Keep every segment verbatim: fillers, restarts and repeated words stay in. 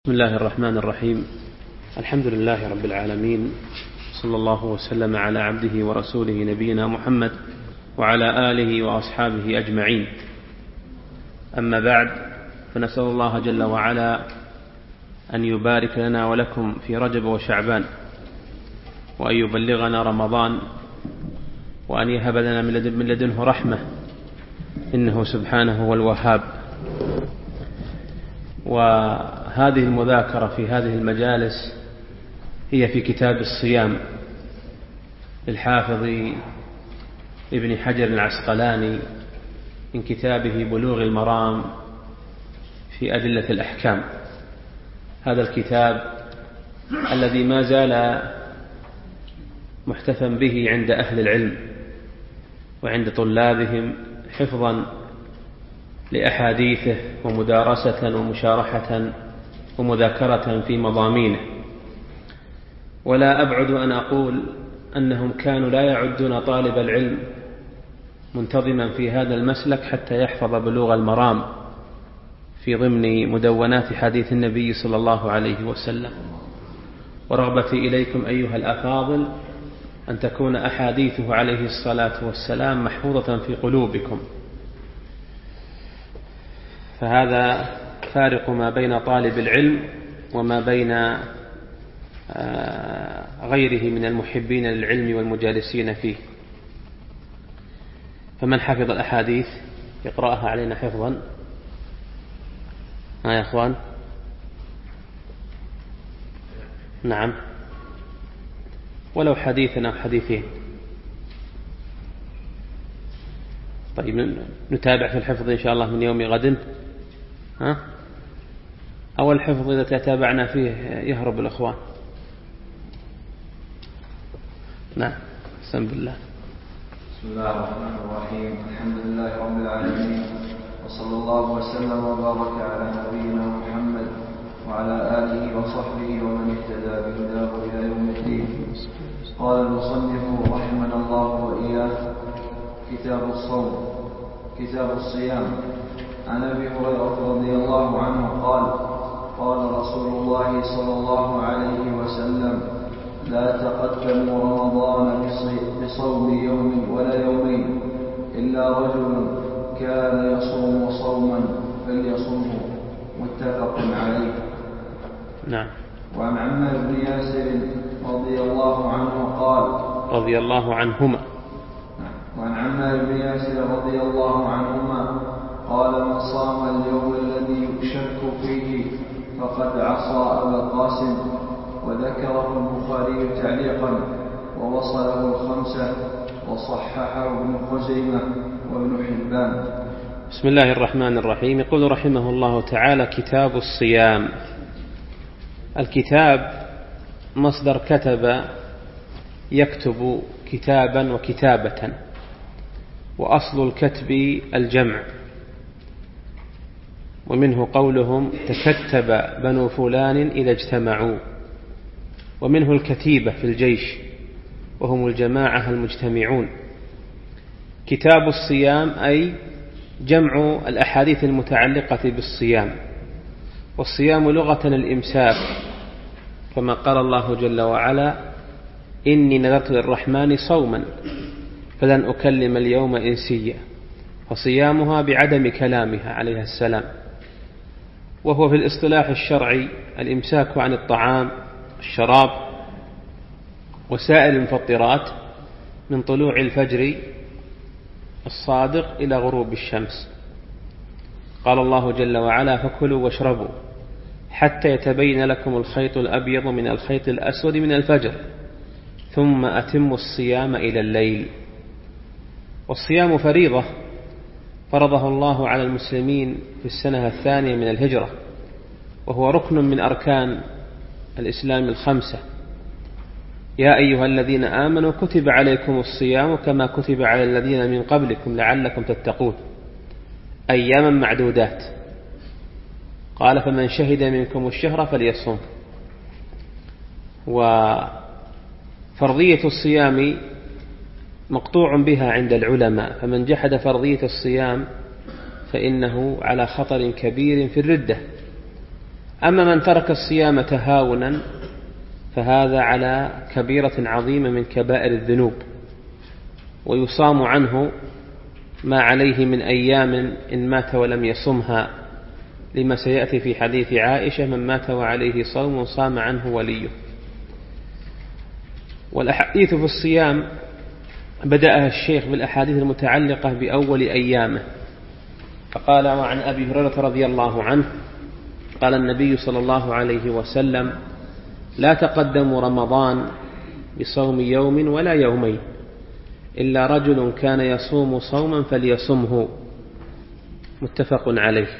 بسم الله الرحمن الرحيم. الحمد لله رب العالمين، صلى الله وسلم على عبده ورسوله نبينا محمد وعلى آله وأصحابه أجمعين. أما بعد، فنسأل الله جل وعلا أن يبارك لنا ولكم في رجب وشعبان، وأن يبلغنا رمضان، وأن يهب لنا من لدنه رحمة، إنه سبحانه هو الوهاب. وهذه المذاكرة في هذه المجالس هي في كتاب الصيام للحافظ ابن حجر العسقلاني من كتابه بلوغ المرام في أدلة الأحكام. هذا الكتاب الذي ما زال محتفى به عند أهل العلم وعند طلابهم حفظا لأحاديثه ومدارسة ومشارحة ومذاكرة في مضامينه. ولا أبعد أن أقول أنهم كانوا لا يعدون طالب العلم منتظما في هذا المسلك حتى يحفظ بلوغ المرام في ضمن مدونات حديث النبي صلى الله عليه وسلم. ورغبتي إليكم أيها الأفاضل أن تكون أحاديثه عليه الصلاة والسلام محفوظة في قلوبكم. فهذا فارق ما بين طالب العلم وما بين غيره من المحبين للعلم والمجالسين فيه. فمن حفظ الأحاديث يقرأها علينا حفظا. ها يا أخوان؟ نعم، ولو حديثا أو حديثين. طيب، نتابع في الحفظ إن شاء الله من يوم غد. ها؟ أول الحفظ إذا تتابعنا فيه يهرب الأخوان. نعم، بسم الله. بسم الله الرحمن الرحيم. الحمد لله رب العالمين، وصلى الله وسلم وبارك على نبينا محمد وعلى آله وصحبه ومن اهتدى بهداه إلى يوم الدين. قال المصنف رحمنا الله وإياه: كتاب الصوم. كتاب الصيام. عن أبي هريرة رضي الله عنه قال: قال رسول الله صلى الله عليه وسلم: لا تقدموا رمضان بصوم يوم ولا يومين إلا رجل كان يصوم صوما فليصمه. متفق عليه. نعم. وعن عمار بن ياسر رضي الله عنه قال: رضي الله عنهما. وعن عمار بن ياسر رضي الله عنهما قال: من صام اليوم الذي يشك فيه فقد عصى أبا القاسم. وذكره البخاري تعليقا ووصله الخمسة وصححه ابن خزيمة وابن حبان. بسم الله الرحمن الرحيم. يقول رحمه الله تعالى: كتاب الصيام. الكتاب مصدر كتب يكتب كتابا وكتابة، وأصل الكتب الجمع، ومنه قولهم تكتب بنو فلان إذا اجتمعوا، ومنه الكتيبة في الجيش وهم الجماعة المجتمعون. كتاب الصيام أي جمع الأحاديث المتعلقة بالصيام. والصيام لغة الإمساك، كما قال الله جل وعلا: إني نذرت للرحمن صوما فلن أكلم اليوم إنسيا. فصيامها بعدم كلامها عليه السلام. وهو في الاصطلاح الشرعي الإمساك عن الطعام، الشراب، وسائر المفطرات من طلوع الفجر الصادق إلى غروب الشمس. قال الله جل وعلا: فكلوا واشربوا حتى يتبين لكم الخيط الأبيض من الخيط الأسود من الفجر ثم أتموا الصيام إلى الليل. والصيام فريضة فرضه الله على المسلمين في السنة الثانية من الهجرة، وهو ركن من أركان الإسلام الخمسة. يا أيها الذين آمنوا كتب عليكم الصيام كما كتب على الذين من قبلكم لعلكم تتقون، أياما معدودات. قال: فمن شهد منكم الشهر فليصم. وفرضية الصيام مقطوع بها عند العلماء، فمن جحد فرضية الصيام فإنه على خطر كبير في الردة. أما من ترك الصيام تهاونا فهذا على كبيرة عظيمة من كبائر الذنوب، ويصام عنه ما عليه من أيام إن مات ولم يصمها، لما سيأتي في حديث عائشة: من مات وعليه صوم صام عنه وليه. والأحاديث في الصيام بدأها الشيخ بالأحاديث المتعلقة بأول أيامه، فقال: وعن أبي هريرة رضي الله عنه قال النبي صلى الله عليه وسلم: لا تقدموا رمضان بصوم يوم ولا يومين إلا رجل كان يصوم صوما فليصمه، متفق عليه.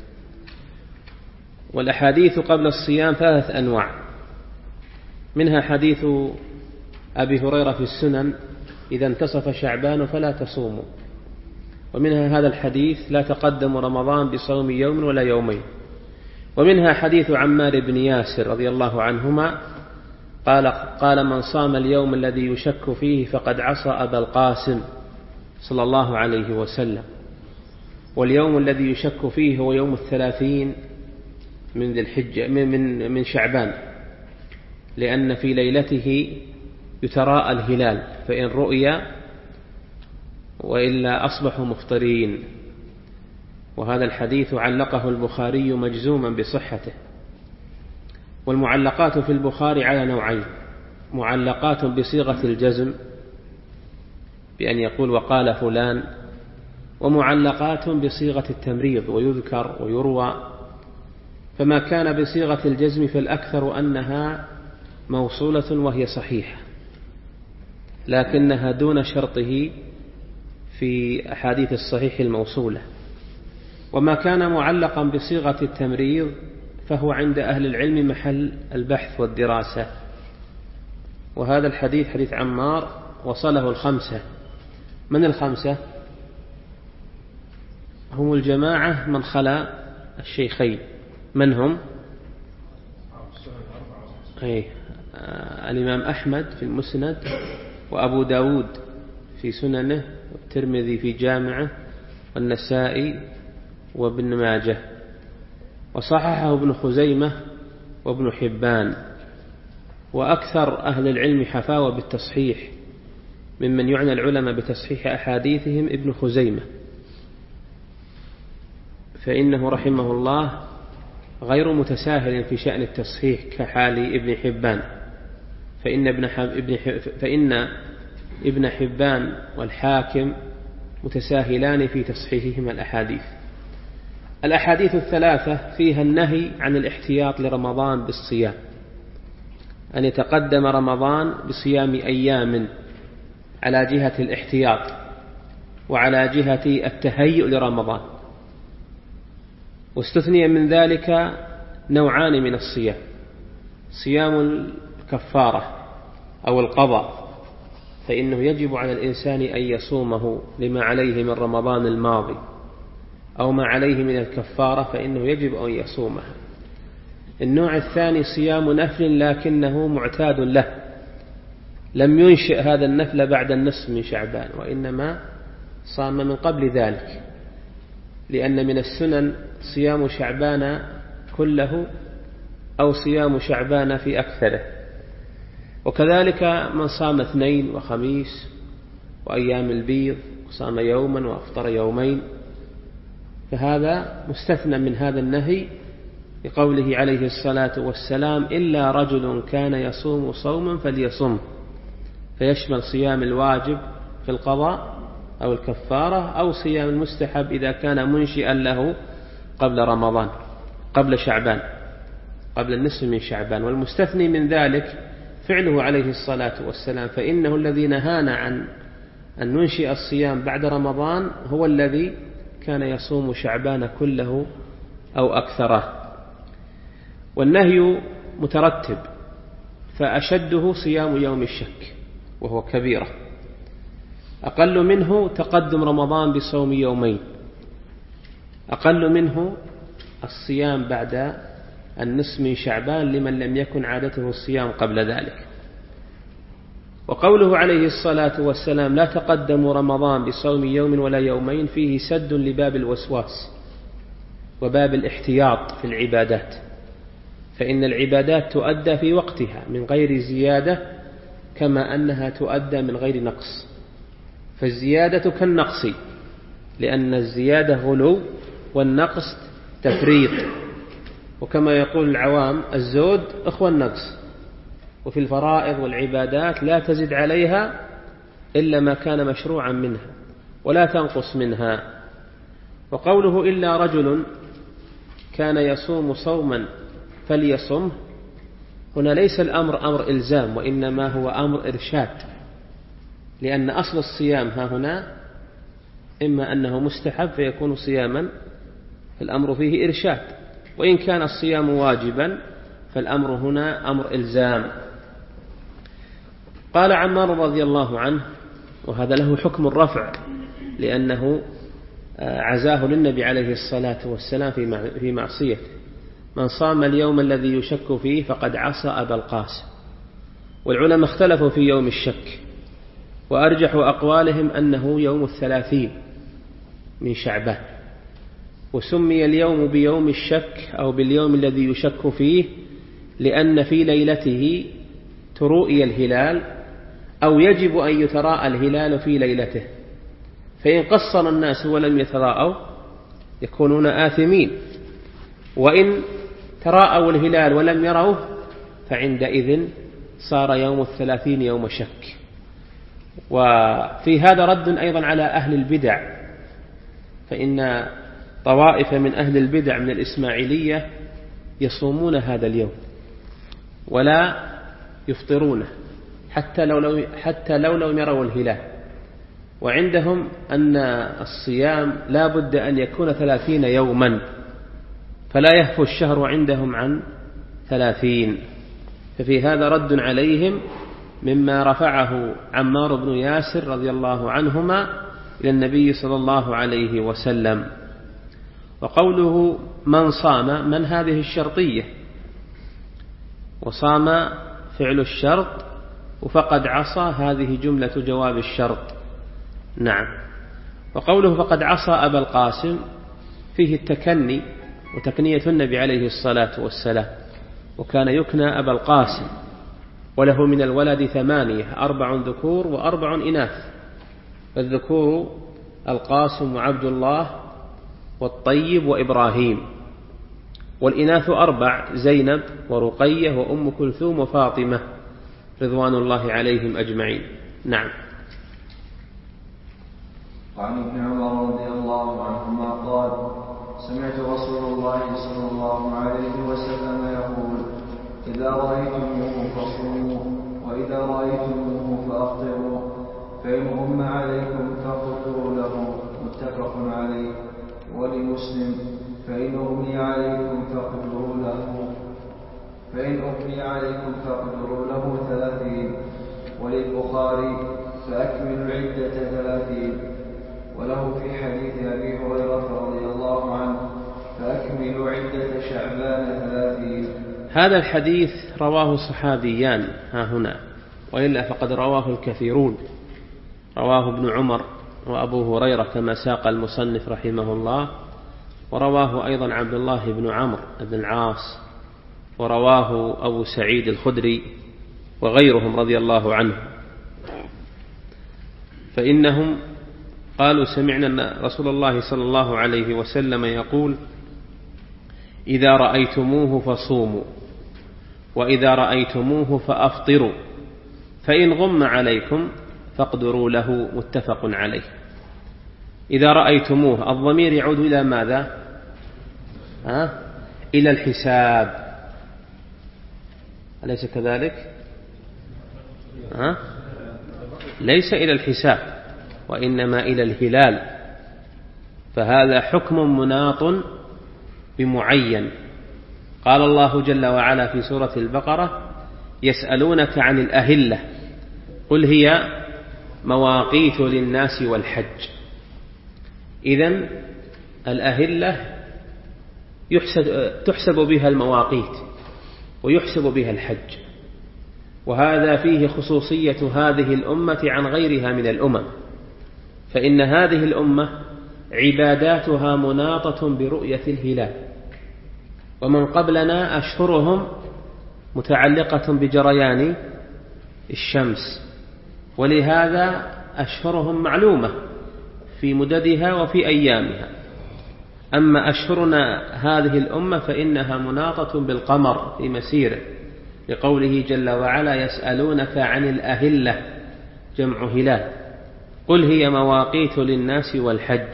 والأحاديث قبل الصيام ثلاث أنواع، منها حديث أبي هريرة في السنن: إذا انتصف شعبان فلا تصوموا، ومنها هذا الحديث: لا تقدموا رمضان بصوم يوم ولا يومين، ومنها حديث عمار بن ياسر رضي الله عنهما قال: قال من صام اليوم الذي يشك فيه فقد عصى أبا القاسم صلى الله عليه وسلم. واليوم الذي يشك فيه هو يوم الثلاثين من ذي الحجة من, من, من شعبان، لأن في ليلته يتراءى الهلال، فإن رؤي وإلا أصبحوا مفطرين. وهذا الحديث علقه البخاري مجزوما بصحته. والمعلقات في البخاري على نوعين: معلقات بصيغة الجزم بأن يقول وقال فلان، ومعلقات بصيغة التمريض ويذكر ويروى. فما كان بصيغة الجزم فالأكثر أنها موصولة وهي صحيحة، لكنها دون شرطه في أحاديث الصحيح الموصولة. وما كان معلقا بصيغة التمريض فهو عند أهل العلم محل البحث والدراسة. وهذا الحديث حديث عمار وصله الخمسة. من الخمسة؟ هم الجماعة من خلا الشيخين. من هم؟ أي الإمام أحمد في المسند، وأبو داود في سننه، والترمذي في جامعه، والنسائي، وابن ماجه. وصححه ابن خزيمة وابن حبان. وأكثر أهل العلم حفاوة بالتصحيح ممن يعنى العلماء بتصحيح أحاديثهم ابن خزيمة، فإنه رحمه الله غير متساهل في شأن التصحيح كحال ابن حبان، فإن ابن, ابن, فإن ابن حبان والحاكم متساهلان في تصحيحهما الأحاديث. الأحاديث الثلاثة فيها النهي عن الاحتياط لرمضان بالصيام، أن يتقدم رمضان بصيام أيام على جهة الاحتياط وعلى جهة التهيؤ لرمضان. واستثني من ذلك نوعان من الصيام: صيام الكفارة أو القضاء، فإنه يجب على الإنسان أن يصومه لما عليه من رمضان الماضي، أو ما عليه من الكفارة فإنه يجب أن يصومها. النوع الثاني صيام نفل لكنه معتاد له، لم ينشئ هذا النفل بعد النصف من شعبان، وإنما صام من قبل ذلك، لأن من السنن صيام شعبان كله أو صيام شعبان في أكثره. وكذلك من صام اثنين وخميس وأيام البيض وصام يوما وأفطر يومين، فهذا مستثنى من هذا النهي لقوله عليه الصلاة والسلام: إلا رجل كان يصوم صوما فليصم، فيشمل صيام الواجب في القضاء أو الكفارة، أو صيام المستحب إذا كان منشئا له قبل رمضان، قبل شعبان، قبل النصف من شعبان. والمستثني من ذلك فعله عليه الصلاة والسلام، فإنه الذي نهانا عن أن ننشئ الصيام بعد رمضان هو الذي كان يصوم شعبان كله أو أكثره. والنهي مترتب، فأشده صيام يوم الشك وهو كبيرة، أقل منه تقدم رمضان بصوم يومين، أقل منه الصيام بعد النصف من شعبان لمن لم يكن عادته الصيام قبل ذلك. وقوله عليه الصلاة والسلام: لا تقدموا رمضان بصوم يوم ولا يومين، فيه سد لباب الوسواس وباب الاحتياط في العبادات، فإن العبادات تؤدى في وقتها من غير زيادة كما أنها تؤدى من غير نقص، فالزيادة كالنقص، لأن الزيادة غلو والنقص تفريط، وكما يقول العوام الزود أخوى النقص. وفي الفرائض والعبادات لا تزد عليها إلا ما كان مشروعا منها ولا تنقص منها. وقوله إلا رجل كان يصوم صوما فليصمه، هنا ليس الأمر أمر إلزام، وإنما هو أمر إرشاد، لأن أصل الصيام ها هنا إما أنه مستحب فيكون صياما، فالأمر فيه إرشاد، وإن كان الصيام واجبا فالأمر هنا أمر إلزام. قال عمار رضي الله عنه، وهذا له حكم الرفع لأنه عزاه للنبي عليه الصلاة والسلام في معصية: من صام اليوم الذي يشك فيه فقد عصى أبا القاسم. والعلماء اختلفوا في يوم الشك، وأرجح أقوالهم أنه يوم الثلاثين من شعبان، وسمي اليوم بيوم الشك أو باليوم الذي يشك فيه لأن في ليلته ترؤي الهلال، أو يجب أن يتراءى الهلال في ليلته، فإن قصر الناس ولم يتراءوا يكونون آثمين، وإن تراءوا الهلال ولم يروه فعندئذ صار يوم الثلاثين يوم شك. وفي هذا رد أيضا على أهل البدع، فإن طوائف من أهل البدع من الإسماعيلية يصومون هذا اليوم ولا يفطرونه حتى لو لو حتى لو لم يروا الهلال، وعندهم أن الصيام لا بد أن يكون ثلاثين يوما، فلا يهفو الشهر عندهم عن ثلاثين. ففي هذا رد عليهم مما رفعه عمار بن ياسر رضي الله عنهما إلى النبي صلى الله عليه وسلم. وقوله من صام، من هذه الشرطية، وصام فعل الشرط، وفقد عصى هذه جملة جواب الشرط. نعم. وقوله فقد عصى أبا القاسم فيه التكني وتكنية النبي عليه الصلاة والسلام، وكان يكنى أبا القاسم، وله من الولد ثمانية: أربع ذكور وأربع إناث، فالذكور القاسم وعبد الله والطيب وإبراهيم، والإناث أربع: زينب ورقية وأم كلثوم وفاطمة رضوان الله عليهم أجمعين. نعم. وعن ابن عمر رضي الله عنهما قال: سمعت رسول الله صلى الله عليه وسلم يقول: إذا رأيتموه فصوموا، وإذا رأيتموه فأفطروا، فإن غم عليكم فاقدروا له، متفق عليه. ولمسلم: فإن أغمي عليكم فاقدروا له فإن أغمي عليكم فاقدروا له ثلاثين. وللبخاري: فأكملوا العدة ثلاثين. وله في حديث أبي هريرة رضي الله عنه: فأكملوا عدة شعبان ثلاثين. هذا الحديث رواه صحابيان ها هنا، وإلا فقد رواه الكثيرون، رواه ابن عمر وأبو هريرة كما ساق المصنف رحمه الله، ورواه أيضا عبد الله بن عمرو بن العاص، ورواه أبو سعيد الخدري وغيرهم رضي الله عنه. فإنهم قالوا: سمعنا رسول الله صلى الله عليه وسلم يقول: إذا رأيتموه فصوموا، وإذا رأيتموه فأفطروا، فإن غم عليكم فاقدروا له، متفق عليه. إذا رأيتموه، الضمير يعود إلى ماذا؟ ها؟ إلى الحساب، أليس كذلك؟ ها؟ ليس إلى الحساب، وإنما إلى الهلال، فهذا حكم مناط بمعين. قال الله جل وعلا في سورة البقرة: يسألونك عن الأهلة قل هي مواقيت للناس والحج. إذن الأهلة يحسب تحسب بها المواقيت ويحسب بها الحج، وهذا فيه خصوصية هذه الأمة عن غيرها من الأمم، فإن هذه الأمة عباداتها مناطة برؤية الهلال، ومن قبلنا أشهرهم متعلقة بجريان الشمس، ولهذا أشهرهم معلومة في مددها وفي أيامها. أما أشهرنا هذه الأمة فإنها مناطة بالقمر في مسيره، لقوله جل وعلا: يسألونك عن الأهلة، جمع هلال، قل هي مواقيت للناس والحج.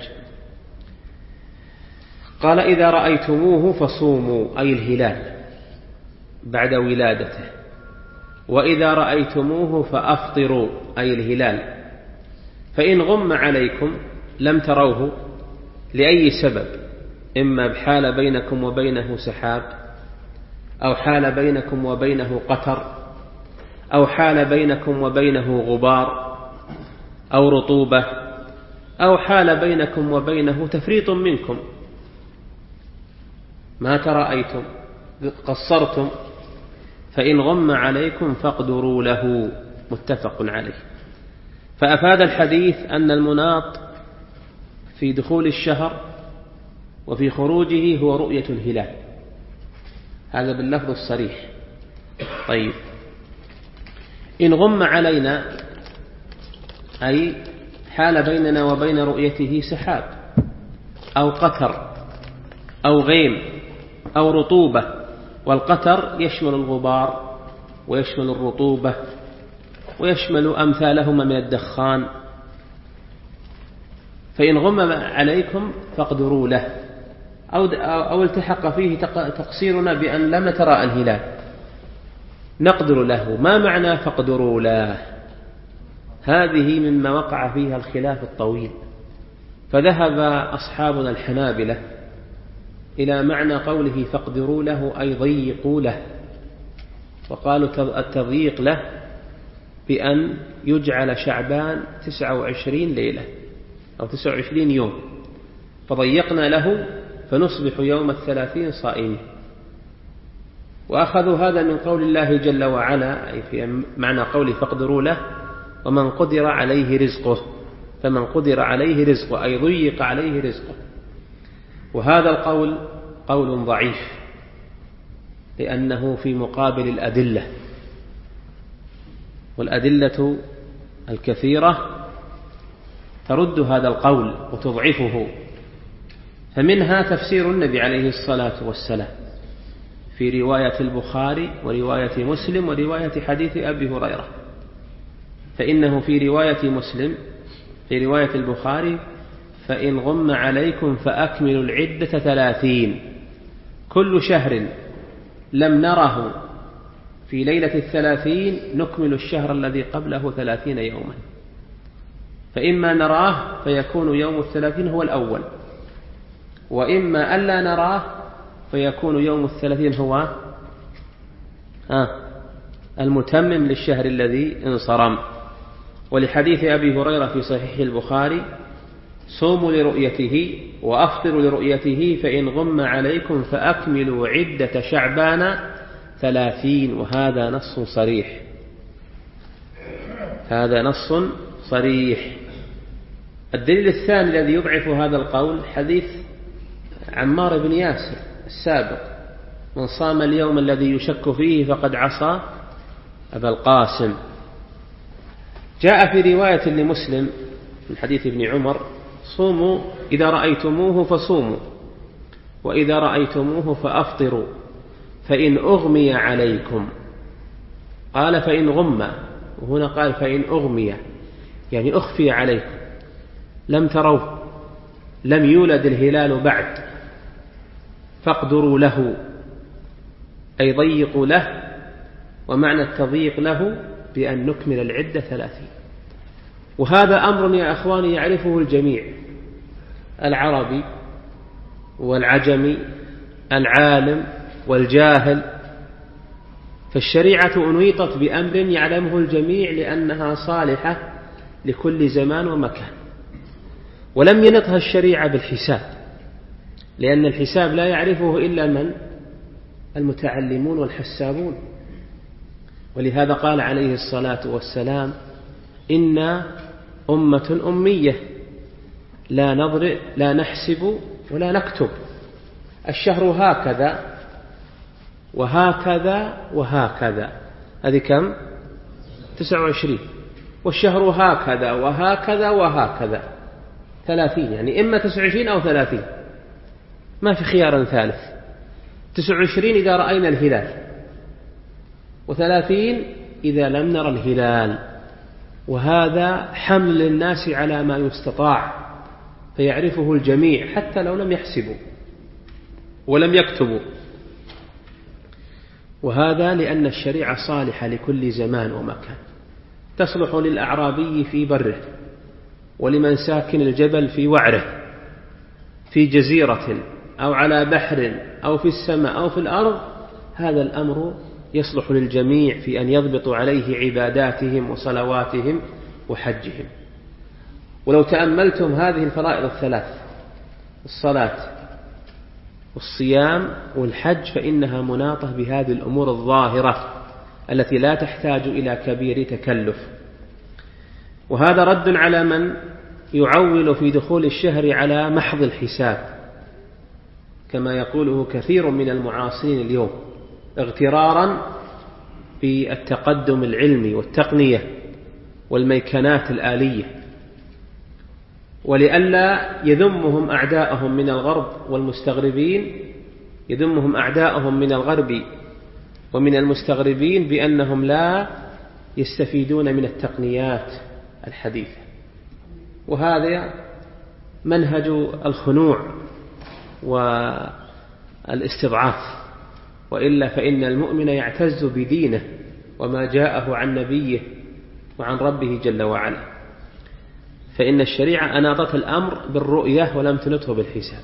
قال: إذا رأيتموه فصوموا، أي الهلال بعد ولادته، وإذا رأيتموه فأفطروا، أي الهلال. فإن غم عليكم لم تروه لأي سبب، إما بحال بينكم وبينه سحاب، أو حال بينكم وبينه قتر، أو حال بينكم وبينه غبار أو رطوبة، أو حال بينكم وبينه تفريط منكم، ما ترأيتم قصرتم، فإن غم عليكم فاقدروا له، متفق عليه. فأفاد الحديث أن المناط في دخول الشهر وفي خروجه هو رؤية الهلال، هذا باللفظ الصريح. طيب، إن غم علينا أي حال بيننا وبين رؤيته سحاب أو قتر أو غيم أو رطوبة، والقتر يشمل الغبار ويشمل الرطوبة ويشمل أمثالهما من الدخان. فإن غم عليكم فاقدروا له، أو, أو التحق فيه تقصيرنا بأن لم ترى الهلال نقدر له. ما معنى فاقدروا له؟ هذه مما وقع فيها الخلاف الطويل، فذهب أصحابنا الحنابلة إلى معنى قوله فاقدروا له أي ضيقوا له، وقالوا التضييق له بأن يجعل شعبان تسعة وعشرين ليلة أو تسعة وعشرين يوم، فضيقنا له فنصبح يوم الثلاثين صائمين. وأخذوا هذا من قول الله جل وعلا، أي في معنى قوله فاقدروا له: ومن قدر عليه رزقه، فمن قدر عليه رزقه أي ضيق عليه رزقه. وهذا القول قول ضعيف، لأنه في مقابل الأدلة، والأدلة الكثيرة ترد هذا القول وتضعفه. فمنها تفسير النبي عليه الصلاة والسلام في رواية البخاري ورواية مسلم ورواية حديث أبي هريرة. فإنه في رواية مسلم في رواية البخاري: فإن غم عليكم فأكملوا العدة ثلاثين، كل شهر لم نره في ليلة الثلاثين نكمل الشهر الذي قبله ثلاثين يوما. فإما نراه فيكون يوم الثلاثين هو الأول، وإما ألا نراه فيكون يوم الثلاثين هو المتمم للشهر الذي انصرم. ولحديث أبي هريرة في صحيح البخاري: صوموا لرؤيته وأفطروا لرؤيته، فإن غم عليكم فأكملوا عدة شعبان ثلاثين. وهذا نص صريح، هذا نص صريح. الدليل الثاني الذي يضعف هذا القول حديث عمار بن ياسر السابق: من صام اليوم الذي يشك فيه فقد عصى أبا القاسم. جاء في رواية لمسلم من حديث ابن عمر: صوموا إذا رأيتموه فصوموا، وإذا رأيتموه فأفطروا، فإن أغمي عليكم. قال فإن غم، وهنا قال فإن أغمي، يعني أخفي عليكم، لم تروه، لم يولد الهلال بعد، فاقدروا له أي ضيقوا له. ومعنى التضييق له بأن نكمل العدة ثلاثين. وهذا أمر يا أخواني يعرفه الجميع، العربي والعجمي، العالم والجاهل. فالشريعة أنويطت بأمر يعلمه الجميع لأنها صالحة لكل زمان ومكان. ولم ينطها الشريعة بالحساب، لأن الحساب لا يعرفه إلا من المتعلمون والحسابون. ولهذا قال عليه الصلاة والسلام: إنا أمة أمية لا نضرب لا نحسب ولا نكتب. الشهر هكذا وهكذا وهكذا، هذه كم؟ تسعة وعشرين. والشهر هكذا وهكذا وهكذا، ثلاثين، يعني إما تسعة وعشرين أو ثلاثين، ما في خيار ثالث. تسعة وعشرين إذا رأينا الهلال، وثلاثين إذا لم نرى الهلال. وهذا حمل للناس على ما يستطاع فيعرفه الجميع حتى لو لم يحسبوا ولم يكتبوا. وهذا لأن الشريعة صالحة لكل زمان ومكان، تصلح للأعرابي في بره، ولمن ساكن الجبل في وعره، في جزيرة أو على بحر أو في السماء أو في الأرض. هذا الأمر يصلح للجميع في أن يضبطوا عليه عباداتهم وصلواتهم وحجهم. ولو تأملتم هذه الفرائض الثلاث، الصلاة والصيام والحج، فإنها مناطة بهذه الأمور الظاهرة التي لا تحتاج إلى كبير تكلف. وهذا رد على من يعول في دخول الشهر على محض الحساب، كما يقوله كثير من المعاصرين اليوم، اغترارا بالتقدم العلمي والتقنية والميكنات الآلية، ولئلا يذمهم أعداءهم من الغرب والمستغربين، يذمهم أعداءهم من الغرب ومن المستغربين بأنهم لا يستفيدون من التقنيات الحديثة. وهذا منهج الخنوع والاستضعاف، وإلا فإن المؤمن يعتز بدينه وما جاءه عن نبيه وعن ربه جل وعلا. فإن الشريعة أناطت الأمر بالرؤية ولم تنطه بالحساب.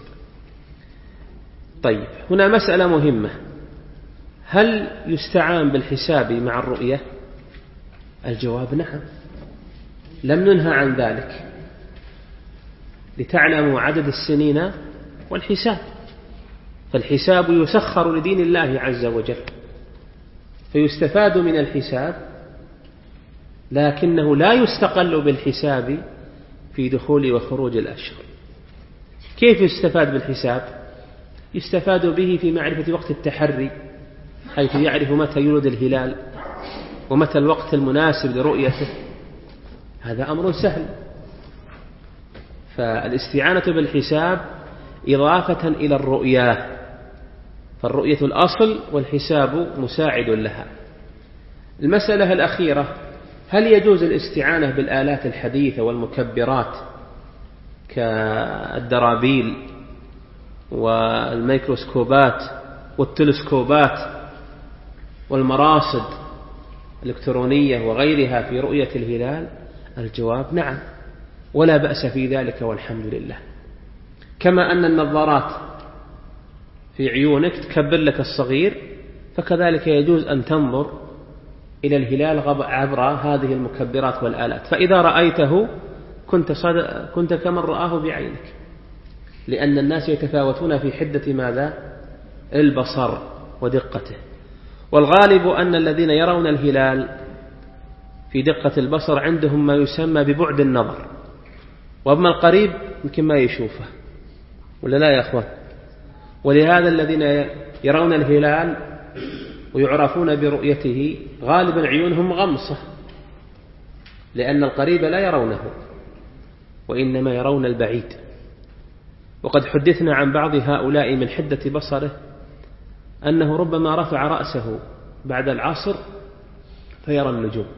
طيب، هنا مسألة مهمة، هل يستعان بالحساب مع الرؤية؟ الجواب نعم، لم ننهى عن ذلك، لتعلموا عدد السنين والحساب. فالحساب يسخر لدين الله عز وجل، فيستفاد من الحساب، لكنه لا يستقل بالحساب في دخول وخروج الأشهر. كيف يستفاد بالحساب؟ يستفاد به في معرفة وقت التحري، حيث يعرف متى يولد الهلال ومتى الوقت المناسب لرؤيته. هذا أمر سهل. فالاستعانة بالحساب إضافة إلى الرؤية، فالرؤية الأصل والحساب مساعد لها. المسألة الأخيرة، هل يجوز الاستعانة بالآلات الحديثة والمكبرات كالدرابيل والميكروسكوبات والتلسكوبات والمراصد الإلكترونية وغيرها في رؤية الهلال؟ الجواب نعم، ولا بأس في ذلك والحمد لله. كما أن النظارات في عيونك تكبر لك الصغير، فكذلك يجوز أن تنظر إلى الهلال عبر هذه المكبرات والآلات، فإذا رأيته كنت, صد... كنت كمن رآه بعينك، لأن الناس يتفاوتون في حدة ماذا؟ البصر ودقته. والغالب أن الذين يرون الهلال في دقة البصر عندهم ما يسمى ببعد النظر، وأما القريب يمكن ما يشوفه، ولا لا يا أخوان؟ ولهذا الذين يرون الهلال ويعرفون برؤيته غالبا عيونهم غمصة، لأن القريب لا يرونه وإنما يرون البعيد. وقد حدثنا عن بعض هؤلاء من حدة بصره أنه ربما رفع رأسه بعد العصر فيرى النجوم،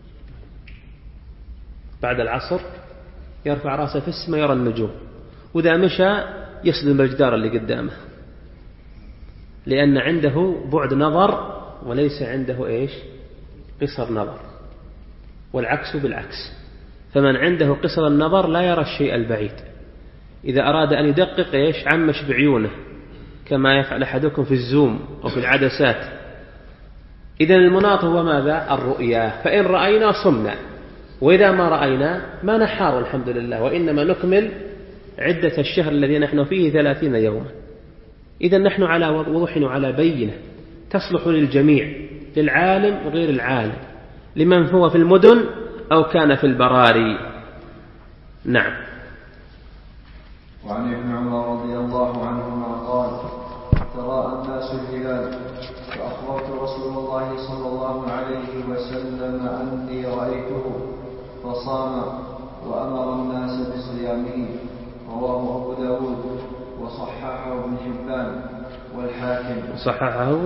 بعد العصر يرفع رأسه في السماء يرى النجوم، وإذا مشى يصدم الجدار اللي قدامه، لأن عنده بعد نظر وليس عنده إيش؟ قصر نظر. والعكس بالعكس، فمن عنده قصر النظر لا يرى الشيء البعيد، إذا أراد أن يدقق إيش؟ عمش بعيونه كما يفعل أحدكم في الزوم أو في العدسات. إذن المناط هو ماذا؟ الرؤيا. فإن رأينا صمنا، وإذا ما رأينا ما نحار الحمد لله، وإنما نكمل عدة الشهر الذي نحن فيه ثلاثين يوما. إذن نحن على وضوح وعلى بينة تصلح للجميع، للعالم وغير العالم، لمن هو في المدن أو كان في البراري. نعم. وعن ابن عمر رضي الله عنهما قال: تراءى الناس الهلال صلى الله عليه وسلم أني رأيته فصام وأمر الناس بصيامه. رواه أبو داود وصححه ابن حبان والحاكم. صححه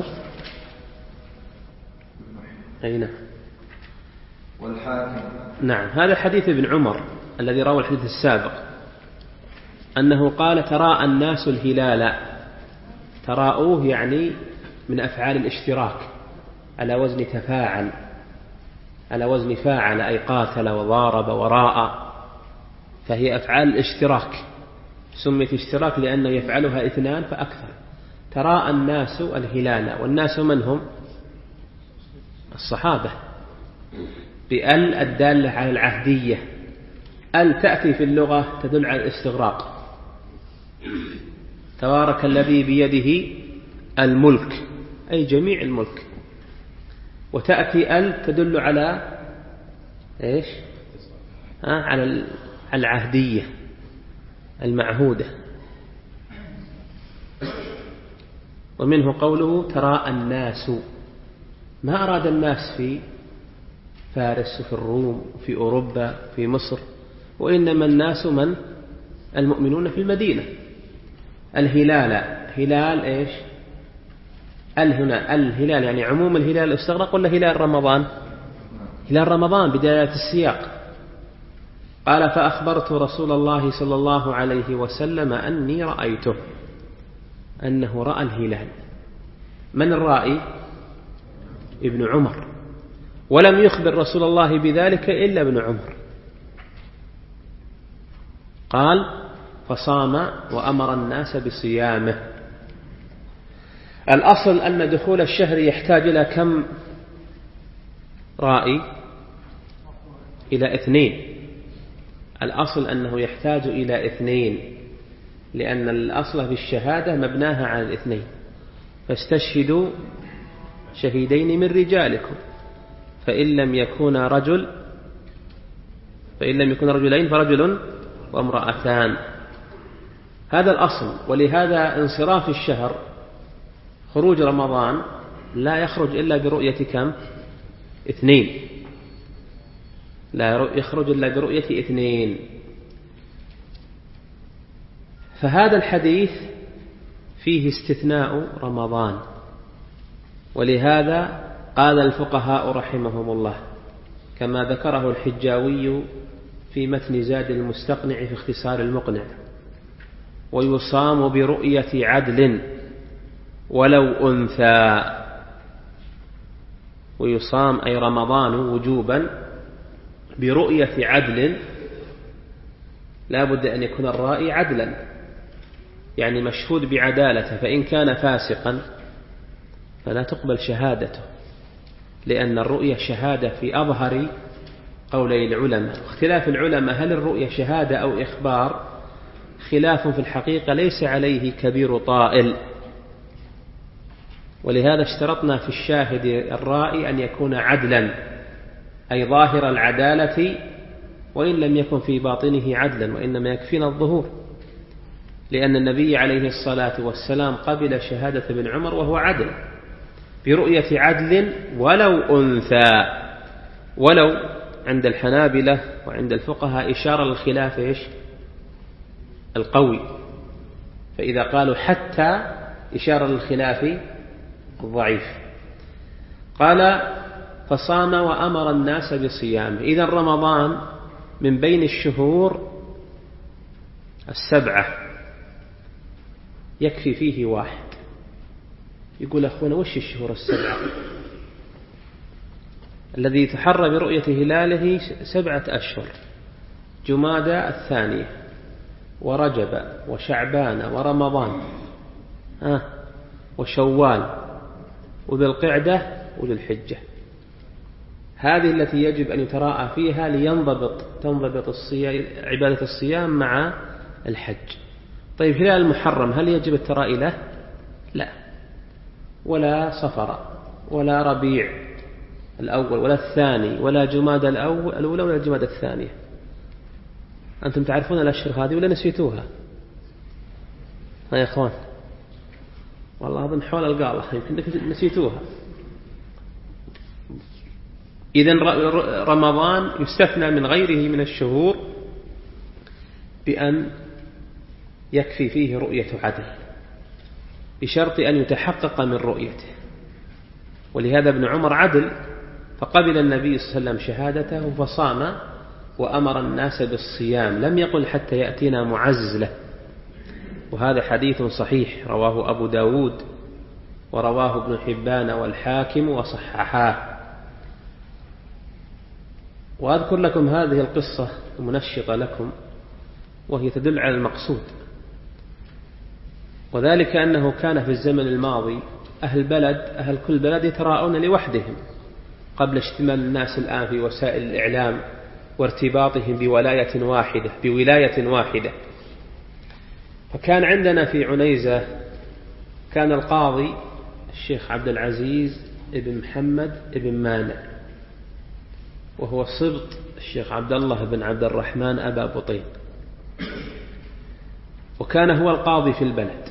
أين؟ والحاكم. نعم. هذا حديث ابن عمر الذي روى الحديث السابق أنه قال تراءى الناس الهلال. تراءوه يعني من أفعال الاشتراك على وزن تفاعل، على وزن فاعل، أي قاتل وضارب وراء، فهي أفعال الاشتراك، سميت اشتراك لأنه يفعلها اثنان فأكثر. تراءى الناس الهلال، والناس من هم؟ الصحابة، بأل الدالة على العهدية. أل تأتي في اللغة تدل على الاستغراق، تبارك الذي بيده الملك أي جميع الملك، وتأتي أل تدل على إيش؟ ها؟ على العهدية المعهودة. ومنه قوله تراءى الناس، ما أراد الناس في فارس وفي الروم وفي أوروبا في مصر، وإنما الناس من؟ المؤمنون في المدينة. الهلال، هلال إيش؟ الهنا الهلال يعني عموم الهلال استغرق ولا هلال رمضان؟ هلال رمضان بداية السياق. قال فأخبرت رسول الله صلى الله عليه وسلم أني رأيته، أنه رأى الهلال. من الرائي؟ ابن عمر، ولم يخبر رسول الله بذلك إلا ابن عمر. قال فصام وأمر الناس بصيامه. الأصل أن دخول الشهر يحتاج إلى كم رائي؟ إلى اثنين. الأصل أنه يحتاج إلى اثنين، لأن الأصل في الشهادة مبناها على الاثنين. فاستشهدوا شهيدين من رجالكم فإن لم يكون رجل فإن لم يكون رجلين فرجل وامرأتان. هذا الأصل. ولهذا انصراف الشهر خروج رمضان لا يخرج إلا برؤية كم؟ اثنين. لا يخرج إلا برؤية اثنين. فهذا الحديث فيه استثناء رمضان، ولهذا قال الفقهاء رحمهم الله كما ذكره الحجاوي في متن زاد المستقنع في اختصار المقنع: ويصام برؤية عدل ولو أنثى. ويصام أي رمضان وجوبا برؤية عدل، لا بد أن يكون الرائي عدلا، يعني مشهود بعدالته، فإن كان فاسقا فلا تقبل شهادته، لأن الرؤية شهادة في أظهر قولي العلماء. اختلاف العلماء هل الرؤية شهادة أو إخبار خلاف في الحقيقة ليس عليه كبير طائل، ولهذا اشترطنا في الشاهد الرائي أن يكون عدلا، أي ظاهر العدالة، وإن لم يكن في باطنه عدلا، وإنما يكفينا الظهور، لأن النبي عليه الصلاة والسلام قبل شهادة ابن عمر وهو عدل برؤية عدل ولو أنثى. ولو عند الحنابلة وعند الفقهاء إشارة للخلاف إيش؟ القوي، فإذا قالوا حتى إشارة للخلاف الضعيف. قال فصام وأمر الناس بصيامه. إذن رمضان من بين الشهور السبعة يكفي فيه واحد. يقول أخونا وش الشهور السبعة؟ الذي يتحرى برؤية هلاله سبعة أشهر: جمادى الثانية ورجب وشعبان ورمضان آه وشوال وذي القعدة وذي الحجة. هذه التي يجب أن يتراءى فيها لينضبط تنضبط الصيام، عبادة الصيام مع الحج. طيب هلال المحرم هل يجب الترائي له؟ لا، ولا صفر ولا ربيع الأول ولا الثاني ولا جماد الأول الأولى ولا جماد الثانية. أنتم تعرفون الأشهر هذه ولا نسيتوها؟ ها يا أخوان، والله أظن حول القالة يمكن نسيتوها. إذن رمضان يستثنى من غيره من الشهور بأن يكفي فيه رؤية عدل بشرط أن يتحقق من رؤيته. ولهذا ابن عمر عدل فقبل النبي صلى الله عليه وسلم شهادته فصام وأمر الناس بالصيام، لم يقل حتى يأتينا معزز له. وهذا حديث صحيح رواه أبو داود ورواه ابن حبان والحاكم وصححاه. وأذكر لكم هذه القصة المنشطة لكم وهي تدل على المقصود، وذلك أنه كان في الزمن الماضي أهل بلد أهل كل بلد يتراءون لوحدهم قبل اشتمال الناس الآن في وسائل الإعلام وارتباطهم بولاية واحدة بولاية واحدة. فكان عندنا في عنيزة كان القاضي الشيخ عبد العزيز ابن محمد ابن مانع، وهو سبط الشيخ عبد الله بن عبد الرحمن أبا بطين، وكان هو القاضي في البلد.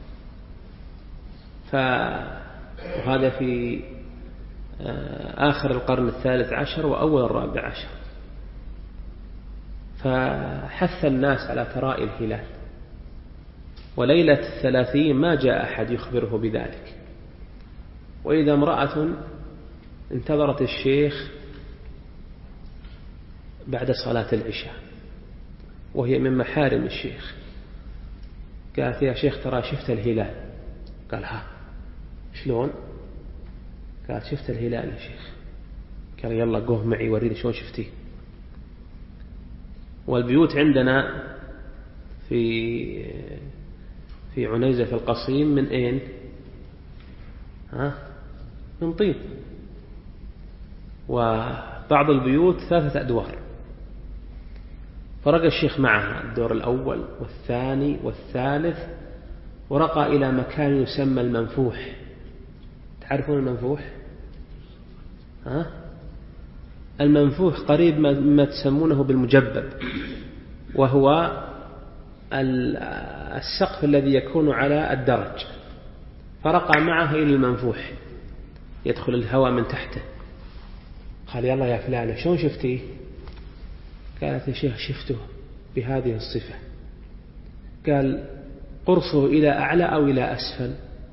فهذا في آخر القرن الثالث عشر وأول الرابع عشر. فحث الناس على تراءي الهلال، وليلة الثلاثين ما جاء أحد يخبره بذلك. وإذا امرأة انتظرت الشيخ بعد صلاة العشاء وهي من محارم الشيخ، قالت يا شيخ ترى شفت الهلال. قال ها شلون؟ قالت شفت الهلال يا شيخ. قال يلا قوه معي وريني شلون شفتيه. والبيوت عندنا في في عنيزة في القصيم من أين؟ ها؟ من طين، وبعض البيوت ثلاثة أدوار. فرقى الشيخ معها الدور الأول والثاني والثالث، ورقى إلى مكان يسمى المنفوح. تعرفون المنفوح؟ ها؟ المنفوح قريب ما تسمونه بالمجبب، وهو السقف الذي يكون على الدرج. فرقى معها إلى المنفوح يدخل الهواء من تحته. قال يلا يا فلانة شلون شفتيه؟ قالت يا شيخ شفته بهذه الصفة. قال قرصه إلى أعلى أو إلى أسفل؟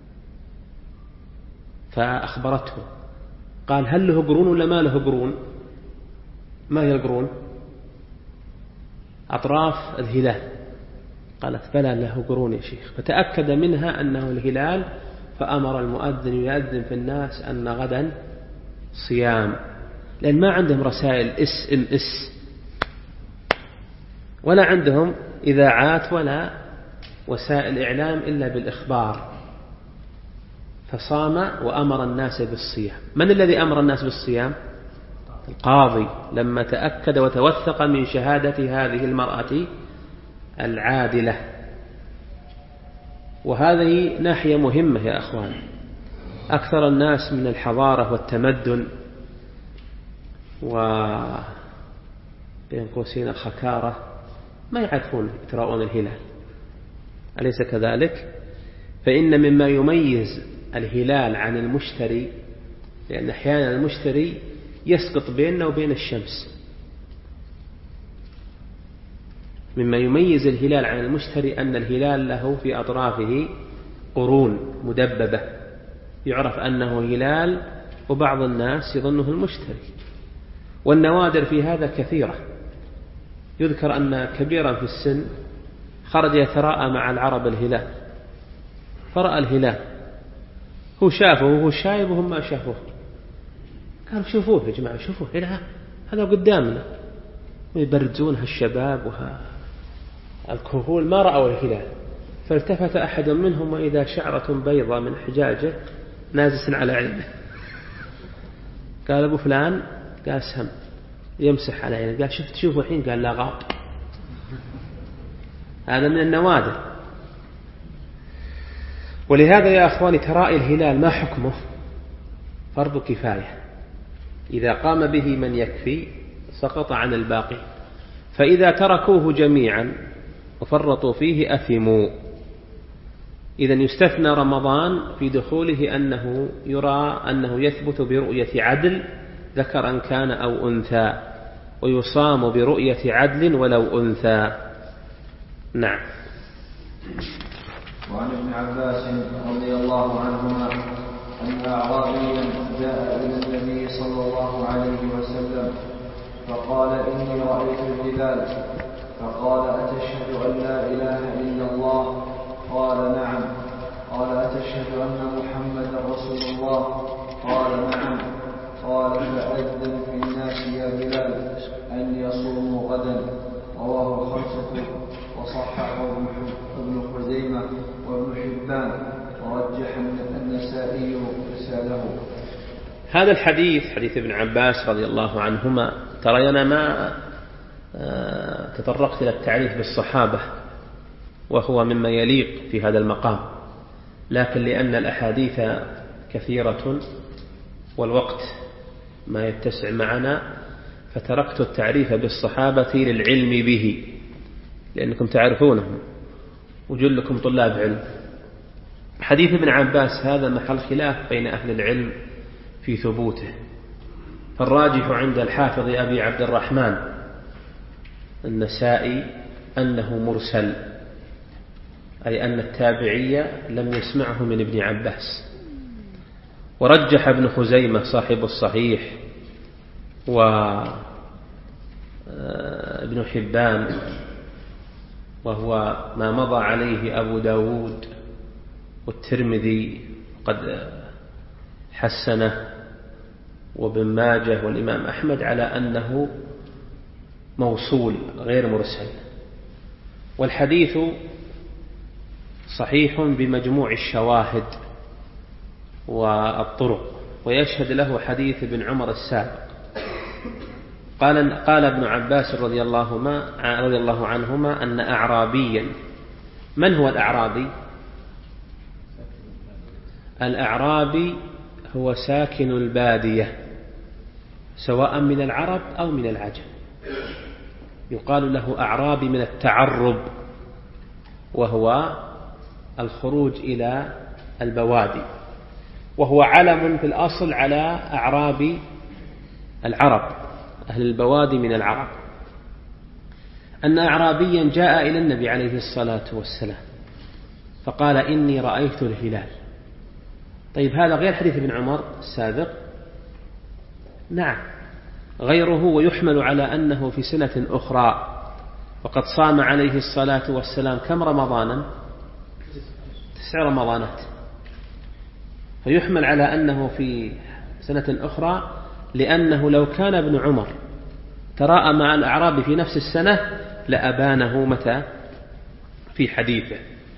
فأخبرته. قال هل له قرون ولا ما له قرون؟ ما هي القرون؟ أطراف الهلال. قالت بلى له قرون يا شيخ. فتأكد منها أنه الهلال، فأمر المؤذن يؤذن في الناس أن غدا صيام، لأن ما عندهم رسائل اس ام اس، ولا عندهم إذاعات ولا وسائل إعلام إلا بالإخبار. فصام وأمر الناس بالصيام. من الذي أمر الناس بالصيام؟ القاضي، لما تأكد وتوثق من شهادة هذه المرأة العادلة. وهذه ناحية مهمة يا أخوان. أكثر الناس من الحضارة والتمدن وبين قوسين الخكارة ما يعرفون يتراءون الهلال، أليس كذلك؟ فإن مما يميز الهلال عن المشتري، لأن أحيانا المشتري يسقط بيننا وبين الشمس. مما يميز الهلال عن المشتري أن الهلال له في أطرافه قرون مدببة، يعرف أنه هلال وبعض الناس يظنه المشتري. والنوادر في هذا كثيرة. يذكر أن كبيرا في السن خرج يتراءى مع العرب الهلال، فرأى الهلال، هو شافه وهو شايب وهم ما شافوه. قالوا شوفوه يا جماعة شوفوه، هذا قدامنا. ويبرزون هالشباب وهالكهول ما رأوا الهلال. فالتفت أحد منهم وإذا شعرة بيضة من حجاجه نازس على عينه. قال أبو فلان، قال سهم، يمسح على عينه. قال شفت شوفوا الحين؟ قال لا غاب. هذا من النوادر. ولهذا يا أخواني ترائي الهلال ما حكمه؟ فرض كفاية، إذا قام به من يكفي سقط عن الباقي. فإذا تركوه جميعا وفرطوا فيه أثموا. إذن يستثنى رمضان في دخوله أنه يرى أنه يثبت برؤية عدل ذكرا كان أو أنثى، ويصام برؤية عدل ولو أنثى. نعم. وعن ابن عباس رضي الله عنهما أن أعرابيا جاء إلى النبي صلى الله عليه وسلم فقال إني رأيت الهلال، فقال أتشهد أن لا إله إلا الله؟ قال نعم. قال أتشهد أن محمدا رسول الله؟ قال نعم. قال فأذن في الناس يا بلال أن يصوموا غدا. رواه الخمسة وصححه ابن خزيمة وابن حبان ورجح النسائي رساله. هذا الحديث حديث ابن عباس رضي الله عنهما، ترى أنا ما تطرقت إلى التعريف بالصحابة وهو مما يليق في هذا المقام، لكن لأن الأحاديث كثيرة والوقت ما يتسع معنا فتركت التعريف بالصحابة للعلم به، لأنكم تعرفونهم وجلكم طلاب علم. حديث ابن عباس هذا محل خلاف بين أهل العلم في ثبوته، فالراجح عند الحافظ أبي عبد الرحمن النسائي أنه مرسل، أي أن التابعي لم يسمعه من ابن عباس. ورجح ابن خزيمة صاحب الصحيح وابن حبان، وهو ما مضى عليه أبو داود والترمذي قد حسنه وابن ماجه والإمام أحمد، على أنه موصول غير مرسل. والحديث صحيح بمجموع الشواهد والطرق، ويشهد له حديث ابن عمر السابق. قال قال ابن عباس رضي الله ما رضي الله عنهما أن أعرابيا. من هو الأعرابي؟ الأعرابي هو ساكن البادية سواء من العرب أو من العجم، يقال له أعرابي من التعرب، وهو الخروج إلى البوادي، وهو علم في الأصل على أعراب العرب، أهل البوادي من العرب. أن أعرابيا جاء إلى النبي عليه الصلاة والسلام فقال إني رأيت الهلال. طيب هذا غير حديث ابن عمر السابق؟ نعم غيره، ويحمل على أنه في سنة أخرى، وقد صام عليه الصلاة والسلام كم رمضانا؟ تسع رمضانات، فيحمل على أنه في سنة أخرى، لأنه لو كان ابن عمر تراءى مع الأعراب في نفس السنة لأبانه متى في حديثه.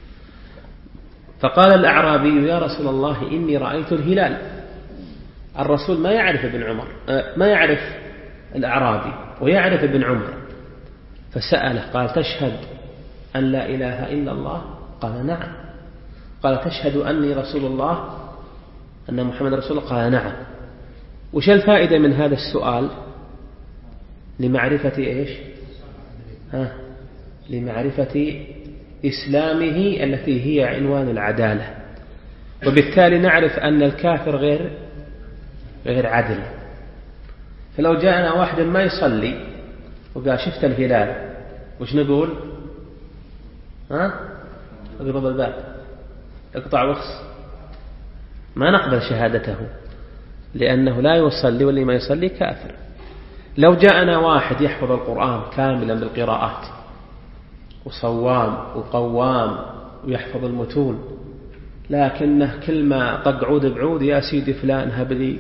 فقال الأعرابي يا رسول الله إني رأيت الهلال. الرسول ما يعرف ابن عمر، ما يعرف الأعرابي ويعرف ابن عمر، فسأله قال تشهد أن لا إله إلا الله؟ قال نعم. قال تشهد أني رسول الله، أن محمد رسول الله؟ قال نعم. وش الفائدة من هذا السؤال؟ لمعرفة إيش؟ ها؟ لمعرفة إسلامه التي هي عنوان العدالة، وبالتالي نعرف أن الكافر غير غير عدل. فلو جاءنا واحد ما يصلي وقال شفت الهلال، وش نقول؟ ها؟ اضرب الباب، اقطع وخص، ما نقبل شهادته، لأنه لا يصلي، واللي ما يصلي كافر. لو جاءنا واحد يحفظ القرآن كاملا بالقراءات وصوام وقوام ويحفظ المتون، لكنه كل ما طق عود بعود يا سيدي فلان هب لي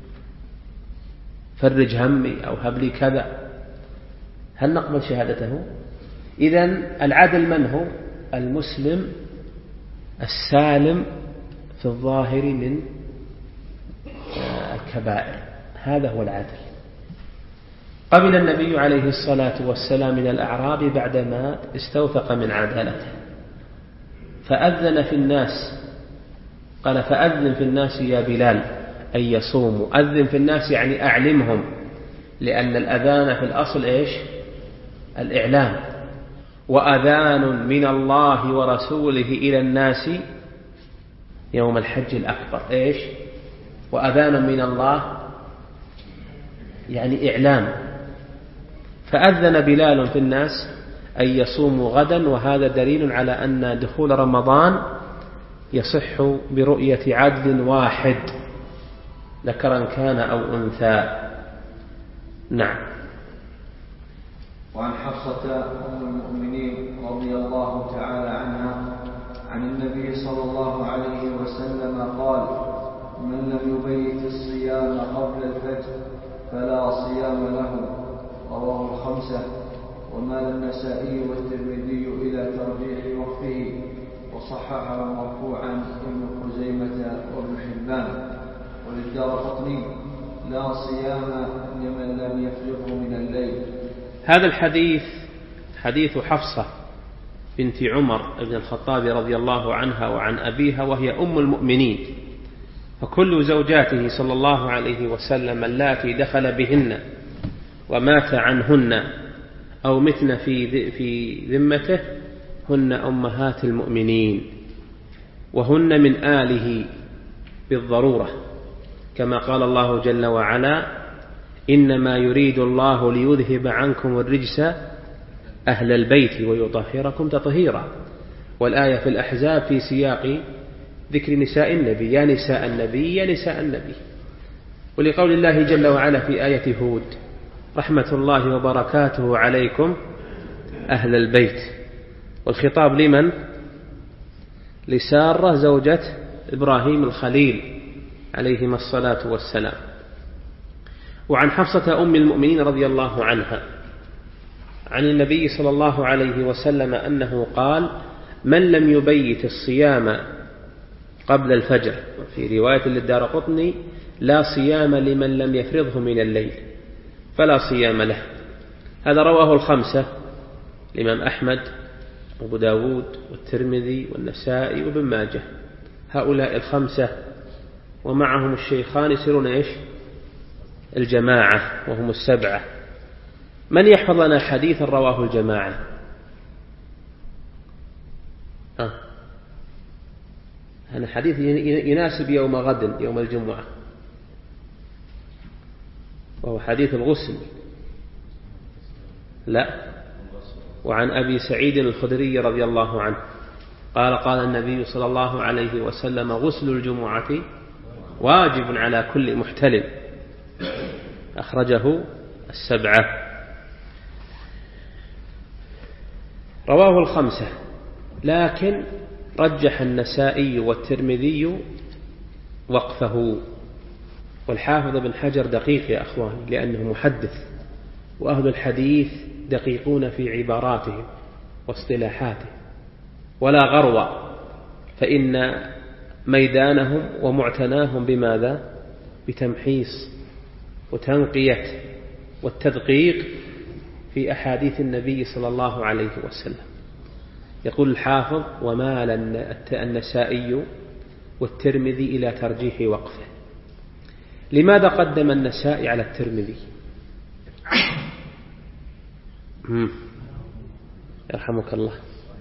فرج همي أو هب لي كذا، هل نقبل شهادته؟ إذن العدل من هو؟ المسلم السالم في الظاهر من الكبائر، هذا هو العدل. قبل النبي عليه الصلاة والسلام من الأعراب بعدما استوثق من عدالته، فأذن في الناس، قال فأذن في الناس يا بلال أن يصوموا. أذن في الناس يعني أعلمهم، لأن الأذان في الأصل إيش؟ الإعلام. وأذان من الله ورسوله إلى الناس يوم الحج الأكبر إيش؟ وأذان من الله يعني إعلام. فأذن بلال في الناس أن يصوموا غدا، وهذا دليل على أن دخول رمضان يصح برؤية عدل واحد ذكرا كان أو أنثى. نعم. وعن حفصة أم المؤمنين رضي الله تعالى عنها عن النبي صلى الله عليه وسلم قال: من لم يبيت الصيام قبل الفجر فلا صيام له. رواه الخمسة، ومال النسائي والترمذي إلى ترجيح وقفه، وصححه مرفوعا ابن خزيمة وابن حبان. وللدارقطني: لا صيام لمن لم يفرغه من الليل. هذا الحديث حديث حفصة بنت عمر بن الخطاب رضي الله عنها وعن أبيها، وهي أم المؤمنين، فكل زوجاته صلى الله عليه وسلم اللاتي دخل بهن ومات عنهن أو متن في في ذمته هن أمهات المؤمنين، وهن من آله بالضرورة، كما قال الله جل وعلا: إنما يريد الله ليذهب عنكم الرجس أهل البيت ويطهركم تطهيرا. والآية في الأحزاب في سياق ذكر نساء النبي: يا نساء النبي يا نساء النبي. ولقول الله جل وعلا في آية هود: رحمة الله وبركاته عليكم أهل البيت. والخطاب لمن؟ لسارة زوجة إبراهيم الخليل عليهما الصلاة والسلام. وعن حفصة أم المؤمنين رضي الله عنها عن النبي صلى الله عليه وسلم أنه قال: من لم يبيت الصيام قبل الفجر، في رواية للدارقطني: لا صيام لمن لم يفرضه من الليل، فلا صيام له. هذا رواه الخمسة: الإمام أحمد وأبو داود والترمذي والنسائي وابن ماجه. هؤلاء الخمسة ومعهم الشيخان يصيرون إيش؟ الجماعة، وهم السبعة. من يحفظ لنا حديثا رواه الجماعة؟ آه. هذا حديث يناسب يوم غد، يوم الجمعة، وهو حديث الغسل. لا. وعن أبي سعيد الخدري رضي الله عنه قال: قال النبي صلى الله عليه وسلم: غسل الجمعة واجب على كل محتلم. أخرجه السبعة. رواه الخمسة، لكن رجح النسائي والترمذي وقفه. والحافظ بن حجر دقيق يا أخواني، لأنه محدث، وأهل الحديث دقيقون في عباراتهم واصطلاحاتهم، ولا غرو، فإن ميدانهم ومعتناهم بماذا؟ بتمحيص وتنقية والتدقيق في أحاديث النبي صلى الله عليه وسلم. يقول الحافظ: ومال النسائي والترمذي إلى ترجيح وقفه. لماذا قدم النسائي على الترمذي؟ يرحمك الله.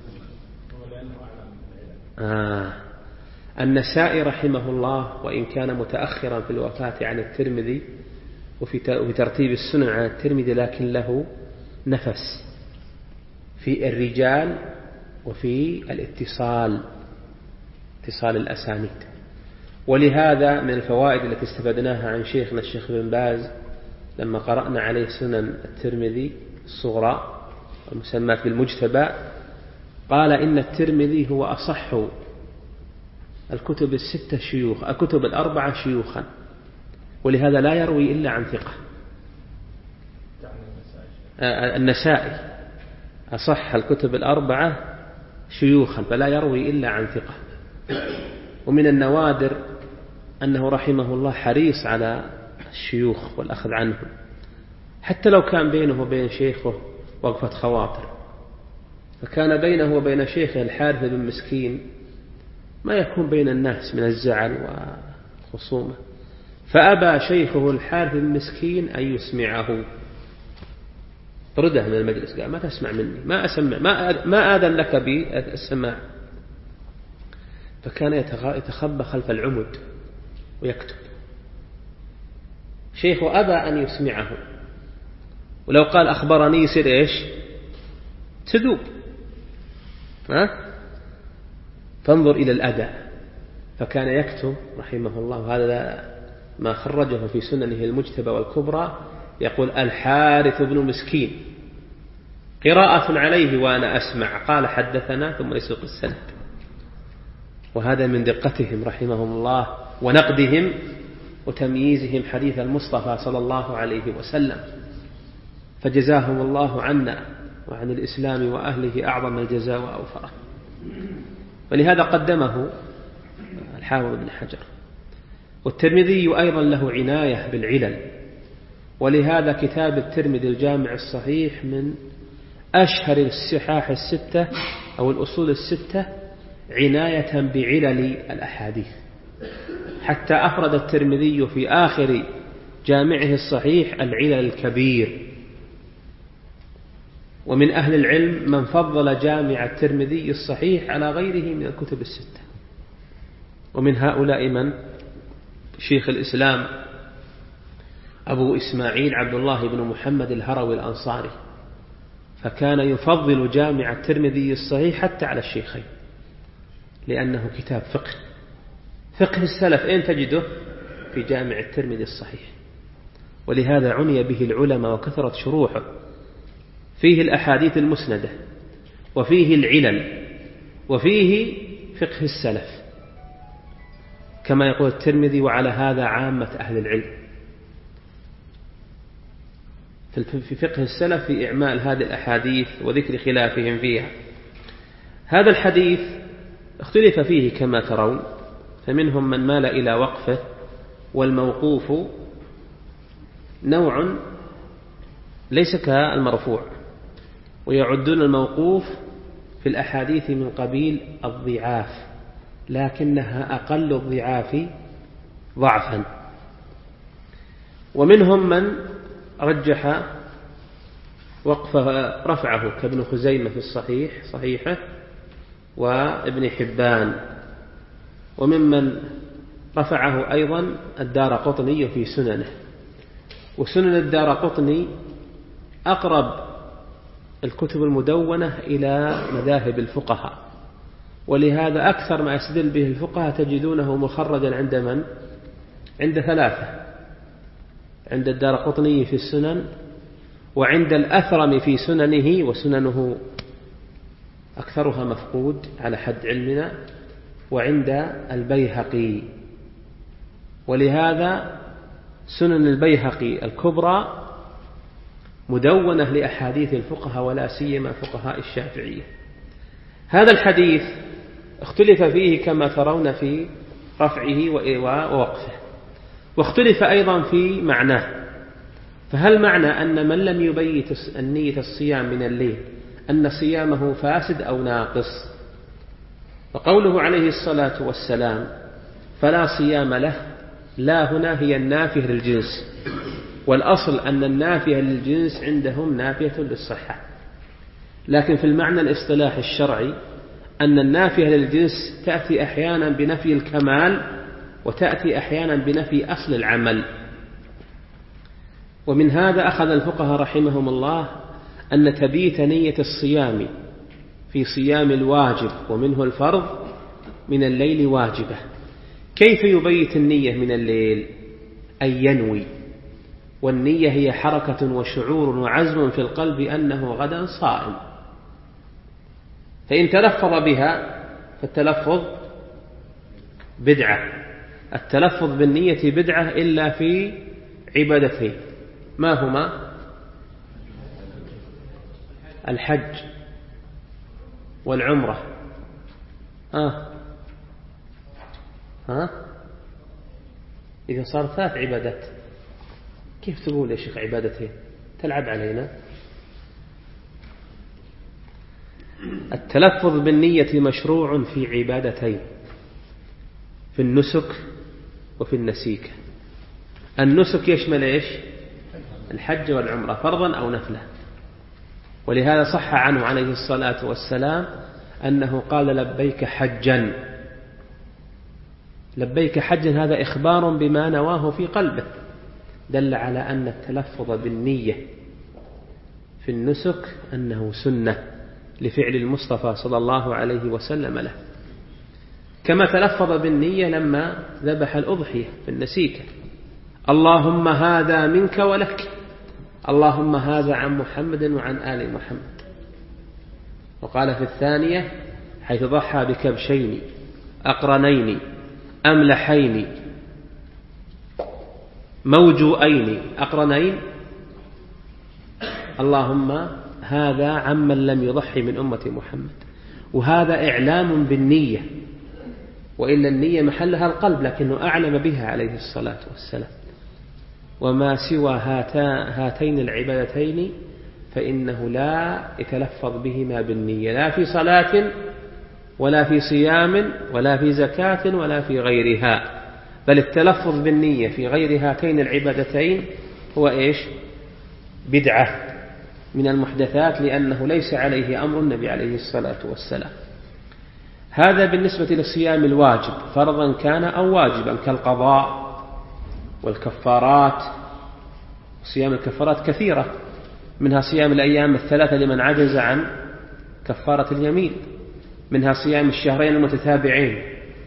آه. النسائي رحمه الله وإن كان متأخرا في الوفاة عن الترمذي وفي ترتيب السنن عن الترمذي، لكن له نفس في الرجال وفي الاتصال، اتصال الأسانيد. ولهذا من الفوائد التي استفدناها عن شيخنا الشيخ بن باز لما قرأنا عليه سنن الترمذي الصغرى المسمى بالمجتبى، قال: إن الترمذي هو أصح الكتب الستة شيوخ، الكتب الأربعة شيوخا، ولهذا لا يروي إلا عن ثقة. النسائي أصح الكتب الأربعة شيوخا، فلا يروي إلا عن ثقة. ومن النوادر أنه رحمه الله حريص على الشيوخ والأخذ عنهم، حتى لو كان بينه وبين شيخه وقفة خواطر. فكان بينه وبين شيخه الحارث بن مسكين ما يكون بين الناس من الزعل وخصومة، فأبى شيخه الحارث بن مسكين أن يسمعه، طرده من المجلس، قال: ما تسمع مني، ما أسمع، ما ما آذن لك بالسماع. فكان يتخبى خلف العمد ويكتب. شيخه أبى أن يسمعه، ولو قال أخبرني يصير إيش؟ تذوب. ها؟ فانظر إلى الأداء. فكان يكتب رحمه الله، هذا ما خرجه في سننه المجتبى والكبرى، يقول: الحارث بن مسكين قراءة عليه وأنا أسمع، قال حدثنا، ثم يسوق السند. وهذا من دقتهم رحمهم الله ونقدهم وتمييزهم حديث المصطفى صلى الله عليه وسلم، فجزاهم الله عنا وعن الإسلام وأهله أعظم الجزاء وأوفره. ولهذا قدمه الحافظ بن حجر. والترمذي أيضا له عناية بالعلل، ولهذا كتاب الترمذي الجامع الصحيح من أشهر الصحاح الستة أو الأصول الستة عناية بعلل الأحاديث، حتى أفرد الترمذي في آخر جامعه الصحيح العلل الكبير. ومن أهل العلم من فضل جامع الترمذي الصحيح على غيره من الكتب الستة، ومن هؤلاء من شيخ الإسلام أبو إسماعيل عبد الله بن محمد الهروي الأنصاري، فكان يفضل جامع الترمذي الصحيح حتى على الشيخين، لأنه كتاب فقه. فقه السلف أين تجده؟ في جامع الترمذي الصحيح. ولهذا عني به العلماء وكثرت شروحه، فيه الأحاديث المسندة، وفيه العلل، وفيه فقه السلف، كما يقول الترمذي: وعلى هذا عامة أهل العلم. في فقه السلف في إعمال هذه الأحاديث وذكر خلافهم فيها. هذا الحديث اختلف فيه كما ترون، فمنهم من مال إلى وقفه، والموقوف نوع ليس كالمرفوع، ويعدون الموقوف في الأحاديث من قبيل الضعاف، لكنها أقل الضعاف ضعفا. ومنهم من رجح وقفه رفعه كابن خزيمة في الصحيح صحيحه وابن حبان، وممن رفعه أيضا الدارقطني في سننه. وسنن الدارقطني أقرب الكتب المدونة إلى مذاهب الفقهاء، ولهذا أكثر ما يستدل به الفقهاء تجدونه مخرجا عند من؟ عند ثلاثة: عند الدارقطني في السنن، وعند الأثرم في سننه، وسننه أكثرها مفقود على حد علمنا، وعند البيهقي. ولهذا سنن البيهقي الكبرى مدونة لأحاديث الفقهاء، ولا سيما فقهاء الشافعية. هذا الحديث اختلف فيه كما ترون في رفعه ووقفه، واختلف أيضا في معناه. فهل معنى أن من لم يبيت النية الصيام من الليل أن صيامه فاسد أو ناقص؟ فقوله عليه الصلاة والسلام فلا صيام له، لا هنا هي النافية للجنس، والأصل أن النافية للجنس عندهم نافية للصحة، لكن في المعنى الاصطلاحي الشرعي أن النافية للجنس تأتي أحيانا بنفي الكمال، وتأتي أحيانا بنفي أصل العمل. ومن هذا أخذ الفقهاء رحمهم الله أن تبيت نية الصيام في صيام الواجب ومنه الفرض من الليل واجبة. كيف يبيت النية من الليل؟ أي ينوي، والنية هي حركة وشعور وعزم في القلب أنه غدا صائم. فإن تلفظ بها فالتلفظ بدعة. التلفظ بالنية بدعة إلا في عبادتين، ما هما؟ الحج والعمرة. آه. ها؟ إذا صار ثلاث عبادات كيف تقول يا شيخ عبادتين؟ تلعب علينا. التلفظ بالنية مشروع في عبادتين، في النسك وفي النسيك. النسك يشمل إيش؟ الحج والعمرة، فرضا أو نفلا. ولهذا صح عنه عليه الصلاة والسلام أنه قال لبيك حجا. لبيك حجا هذا إخبار بما نواه في قلبه، دل على أن التلفظ بالنية في النسك أنه سنة لفعل المصطفى صلى الله عليه وسلم له، كما تلفظ بالنية لما ذبح الأضحية في النسيكة: اللهم هذا منك ولك، اللهم هذا عن محمد وعن آل محمد. وقال في الثانية حيث ضحى بكبشين أقرنين أملحين موجوئين أقرنين، اللهم هذا عمن لم يضحي من أمة محمد. وهذا إعلام بالنية، وإلا النية محلها القلب، لكنه أعلم بها عليه الصلاة والسلام. وما سوى هاتين العبادتين فإنه لا يتلفظ بهما بالنية، لا في صلاة ولا في صيام ولا في زكاة ولا في غيرها، بل التلفظ بالنية في غير هاتين العبادتين هو إيش؟ بدعة من المحدثات، لأنه ليس عليه أمر النبي عليه الصلاة والسلام. هذا بالنسبة للصيام الواجب فرضا كان أو واجبا، كالقضاء والكفارات. صيام الكفارات كثيرة، منها صيام الأيام الثلاثة لمن عجز عن كفارة اليمين، منها صيام الشهرين المتتابعين.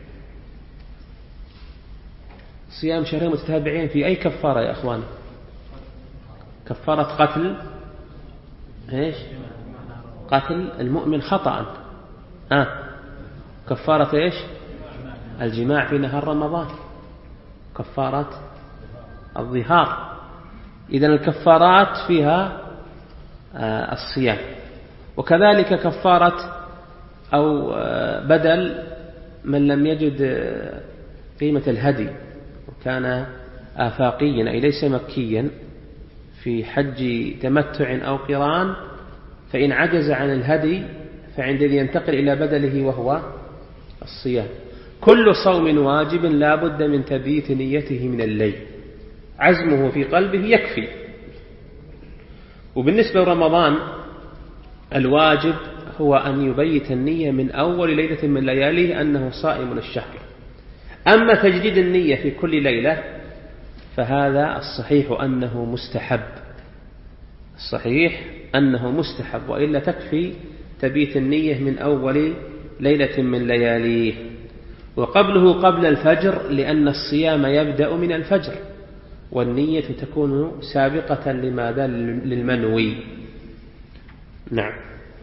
صيام شهرين متتابعين في أي كفارة يا أخوان؟ كفارة قتل إيش؟ قتل المؤمن خطأ. آه. كفارة إيش؟ الجماع في نهار رمضان، كفارة الظهار. إذن الكفارات فيها آه الصيام. وكذلك كفارة أو آه بدل من لم يجد آه قيمة الهدي وكان آفاقيا أي ليس مكيا في حج تمتع أو قران، فإن عجز عن الهدي فعندئذ ينتقل إلى بدله وهو الصيام. كل صوم واجب لا بد من تبييت نيته من الليل، عزمه في قلبه يكفي. وبالنسبة لرمضان الواجب هو أن يبيت النية من أول ليلة من لياليه أنه صائم الشهر. أما تجديد النية في كل ليلة فهذا الصحيح أنه مستحب، الصحيح أنه مستحب، وإلا تكفي تبيت النية من أول ليلة من لياليه. وقبله قبل الفجر، لأن الصيام يبدأ من الفجر، والنية تكون سابقة لماذا؟ للمنوي. نعم.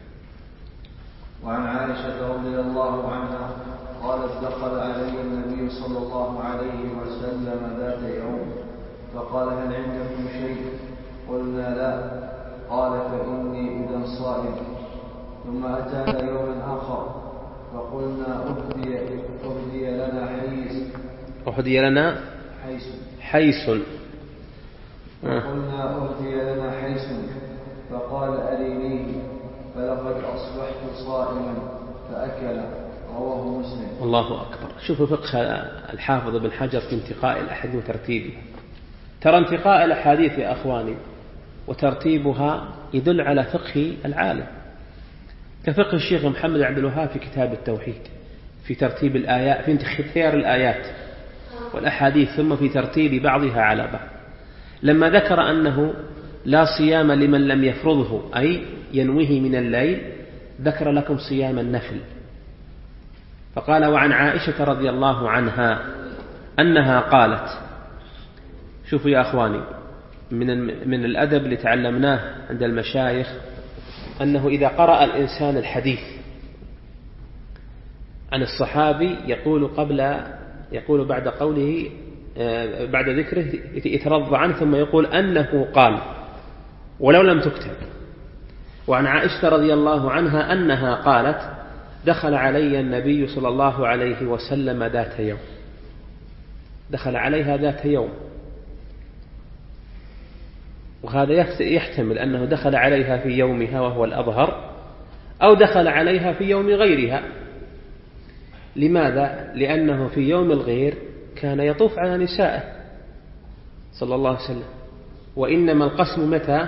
وعن عائشة رضي الله عنها قالت: دخل علي النبي صلى الله عليه وسلم ذات يوم فقال: هل عندكم شيء؟ قلنا: لا. قال: فإني إذا صائم. ثم أتانا يوما آخر فقلنا: أهدي, أهدي لنا حيس أهدي لنا حيس حيس فقلنا: أهدي لنا حيس. فقال: أرينيه فلقد أصبحت صائما فأكل. رواه مسلم. الله أكبر. شوفوا فقه الحافظ ابن حجر في انتقاء الأحاديث وترتيبها. ترى انتقاء الأحاديث يا أخواني وترتيبها يدل على فقه العالم، كفقه الشيخ محمد عبد الوهاب في كتاب التوحيد في ترتيب الآيات، في اختيار الآيات والأحاديث، ثم في ترتيب بعضها على بعض. لما ذكر أنه لا صيام لمن لم يفرضه أي ينويه من الليل، ذكر لكم صيام النفل، فقال: وعن عائشة رضي الله عنها أنها قالت. شوفوا يا أخواني، من من الأدب اللي تعلمناه عند المشايخ أنه إذا قرأ الإنسان الحديث عن الصحابي يقول قبل يقول بعد قوله بعد ذكره يترضى عنه، ثم يقول أنه قال ولو لم تكتب. وعن عائشة رضي الله عنها أنها قالت: دخل علي النبي صلى الله عليه وسلم ذات يوم. دخل عليها ذات يوم، وهذا يحتمل أنه دخل عليها في يومها وهو الأظهر، أو دخل عليها في يوم غيرها. لماذا؟ لأنه في يوم الغير كان يطوف على نسائه صلى الله عليه وسلم، وإنما القسم متى؟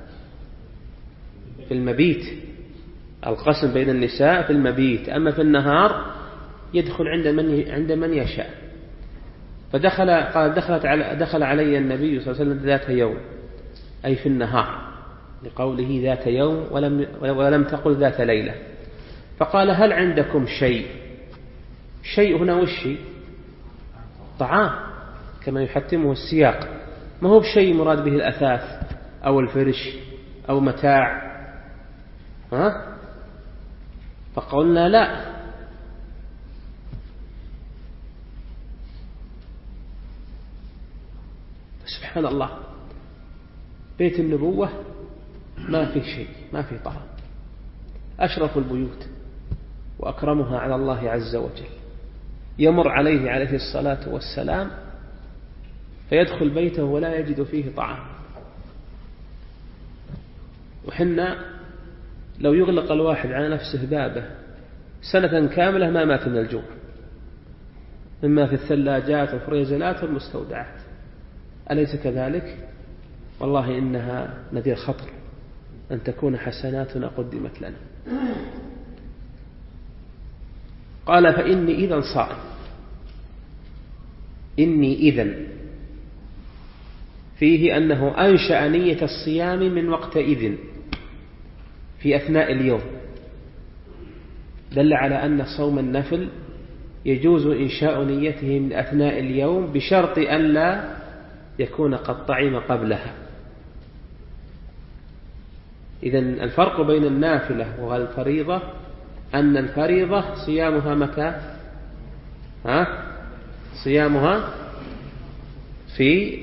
في المبيت. القسم بين النساء في المبيت، أما في النهار يدخل عند من عند من يشاء. فدخل قال دخلت على دخل علي النبي صلى الله عليه وسلم ذات يوم، أي في النهار، لقوله ذات يوم ولم ولم تقل ذات ليلة. فقال هل عندكم شيء؟ شيء هنا وش؟ طعام، كما يحتمه السياق، ما هو بشيء مراد به الأثاث أو الفرش أو متاع، ها؟ فقلنا لا. سبحان الله، بيت النبوة ما في شيء، ما في طعام، أشرف البيوت وأكرمها على الله عز وجل، يمر عليه عليه الصلاة والسلام فيدخل بيته ولا يجد فيه طعام. وحنا لو يغلق الواحد على نفسه بابه سنة كاملة ما مات من الجوع، مما في الثلاجات والفريزرات والمستودعات، أليس كذلك؟ والله إنها نذير خطر أن تكون حسناتنا قدمت لنا. قال فإني إذن صائم، إني إذن فيه أنه أنشأ نية الصيام من وقت إذن في أثناء اليوم، دل على أن صوم النفل يجوز إنشاء نيته من أثناء اليوم بشرط أن لا يكون قد طعم قبلها. إذن الفرق بين النافلة والفريضة أن الفريضة صيامها متى؟ ها؟ صيامها في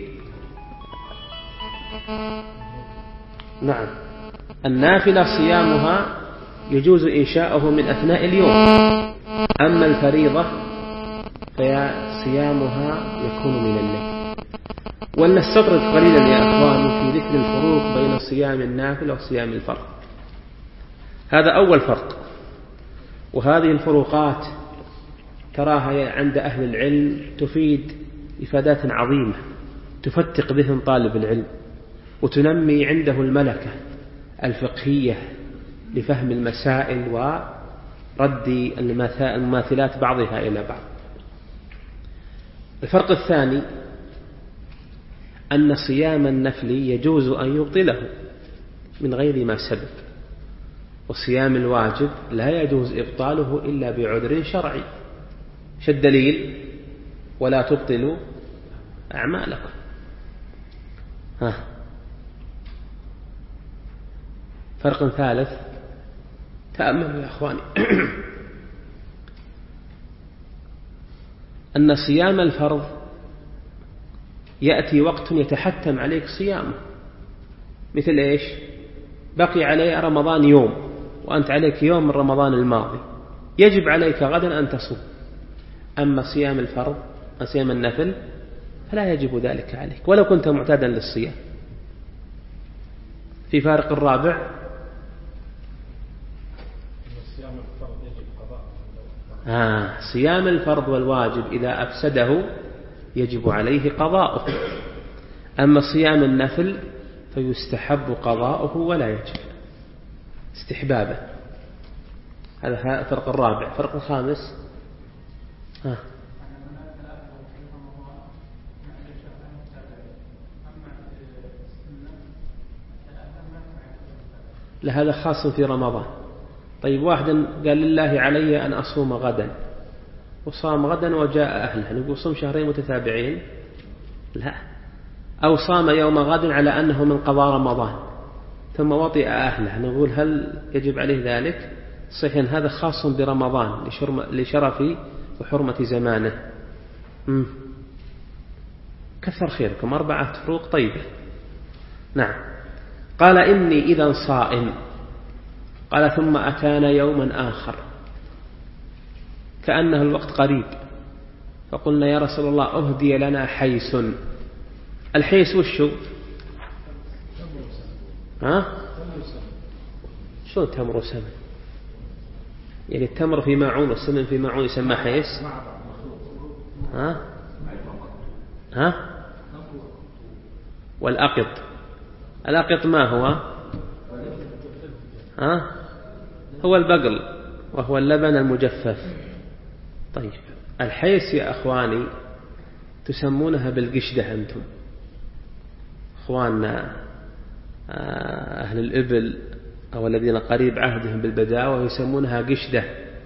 نعم النافلة صيامها يجوز إنشاؤه من أثناء اليوم، أما الفريضة فصيامها يكون من الليل. ولنستطرد قليلا يا أخواني في ذكر الفروق بين صيام النافلة وصيام الفرض. هذا أول فرق، وهذه الفروقات تراها عند أهل العلم تفيد إفادات عظيمة، تفتق ذهن طالب العلم وتنمي عنده الملكة الفقهية لفهم المسائل ورد المماثلات بعضها إلى بعض. الفرق الثاني أن صيام النفل يجوز أن يبطله من غير ما سبب، وصيام الواجب لا يجوز إبطاله إلا بعذر شرعي. شو الدليل؟ ولا تبطلوا أعمالكم. ها. فرق ثالث، تأملوا يا أخواني، أن صيام الفرض يأتي وقت يتحتم عليك صيامه، مثل إيش؟ بقي عليه رمضان يوم وأنت عليك يوم من رمضان الماضي، يجب عليك غدا أن تصوم. أما صيام الفرض، صيام النفل، فلا يجب ذلك عليك ولو كنت معتادا للصيام. في فارق الرابع، آه صيام الفرض والواجب إذا أفسده يجب عليه قضاؤه، أما صيام النفل فيستحب قضاؤه ولا يجب، استحبابه. هذا الفرق الرابع. الفرق الخامس، آه. لهذا خاص في رمضان. طيب واحد قال لله علي أن أصوم غدا، وصام غدا وجاء أهله، نقول صوم شهرين متتابعين؟ لا. أو صام يوم غد على أنه من قضاء رمضان ثم وطئ أهله، نقول هل يجب عليه ذلك؟ صحيح هذا خاص برمضان لشرف وحرمة زمانه. مم. كثر خيركم، أربعة فروق طيبة. نعم. قال إني إذا صائم. قال ثم أتانا يوما آخر كأنه الوقت قريب، فقلنا يا رسول الله أهدي لنا حيس. الحيس وشو؟ ها؟ شو تمر وسمن؟ يعني التمر في معون والسمن في معون يسمى حيس؟ ها؟ ها؟ والأقط، الأقط ما هو؟ ها؟ هو البقل وهو اللبن المجفف. طيب الحيس يا أخواني تسمونها بالقشدة أنتم إخواننا أهل الإبل أو الذين قريب عهدهم بالبداوة يسمونها قشدة.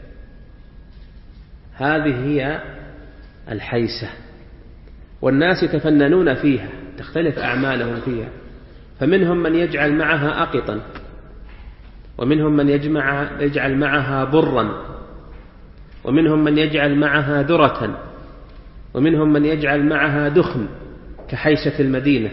هذه هي الحيسة، والناس يتفننون فيها، تختلف أعمالهم فيها، فمنهم من يجعل معها أقطا، ومنهم من يجمع يجعل معها برا، ومنهم من يجعل معها ذرة، ومنهم من يجعل معها دخن كحيسة المدينة،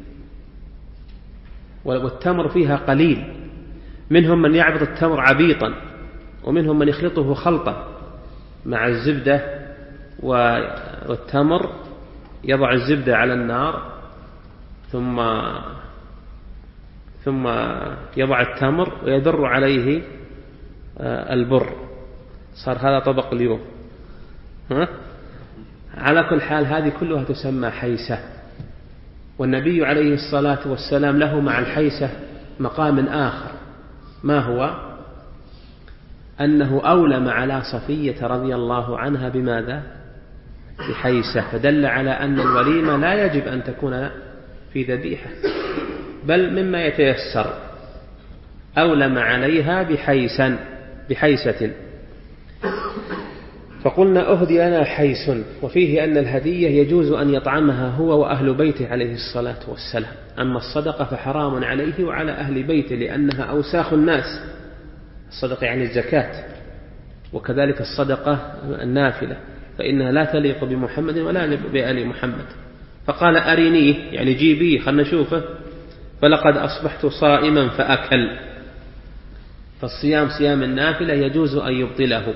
والتمر فيها قليل. منهم من يعبط التمر عبيطا، ومنهم من يخلطه خلطة مع الزبدة والتمر، يضع الزبدة على النار ثم ثم يضع التمر ويذر عليه البر، صار هذا طبق اليوم. ها؟ على كل حال هذه كلها تسمى حيسة. والنبي عليه الصلاة والسلام له مع الحيسة مقام آخر، ما هو؟ أنه أولم على صفية رضي الله عنها بماذا؟ بحيسة، فدل على أن الوليمة لا يجب أن تكون في ذبيحة، بل مما يتيسر. أولم عليها بحيسا بحيسة. فقلنا أهدي لنا حيس، وفيه أن الهدية يجوز أن يطعمها هو وأهل بيته عليه الصلاة والسلام، أما الصدقة فحرام عليه وعلى أهل بيته لأنها أوساخ الناس. الصدقة يعني الزكاة، وكذلك الصدقة النافلة فإنها لا تليق بمحمد ولا بآل محمد. فقال أرينيه يعني جيبيه خلنا نشوفه، فلقد أصبحت صائما فأكل. فالصيام صيام النافلة يجوز أن يبطله،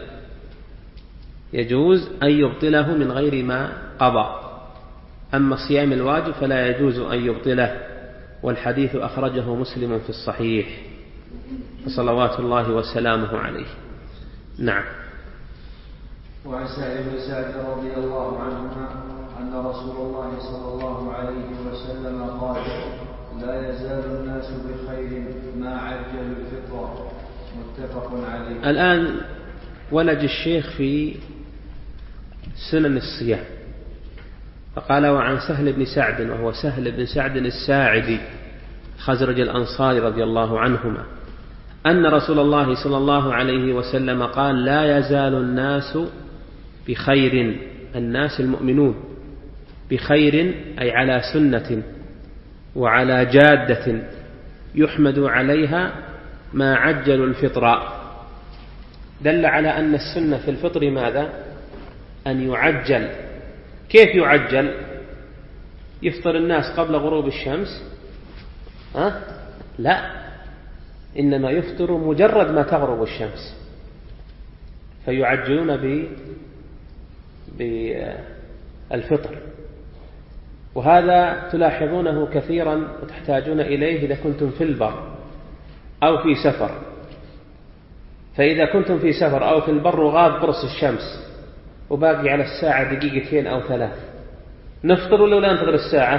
يجوز أن يبطله من غير ما قضى، أما الصيام الواجب فلا يجوز أن يبطله، والحديث أخرجه مسلم في الصحيح فصلوات الله وسلامه عليه. نعم. وعن سعيد بن سعد رضي الله عنهما أن رسول الله صلى الله عليه وسلم قال: لا يزال الناس بخير ما عجلوا الفطر، متفق عليه. الآن ولج الشيخ في سنن الصيام، فقال: وعن سهل بن سعد، وهو سهل بن سعد الساعدي خزرج الأنصاري رضي الله عنهما، أن رسول الله صلى الله عليه وسلم قال: لا يزال الناس بخير، الناس المؤمنون، بخير أي على سنة وعلى جادة يحمد عليها ما عجلوا الفطر. دل على أن السنة في الفطر ماذا؟ أن يعجل. كيف يعجل؟ يفطر الناس قبل غروب الشمس؟ أه؟ لا، إنما يفطر مجرد ما تغرب الشمس، فيعجلون بالفطر. وهذا تلاحظونه كثيرا وتحتاجون إليه إذا كنتم في البر أو في سفر. فإذا كنتم في سفر أو في البر وغاب قرص الشمس وباقي على الساعة دقيقتين أو ثلاث، نفطر ولا لا ننتظر الساعة؟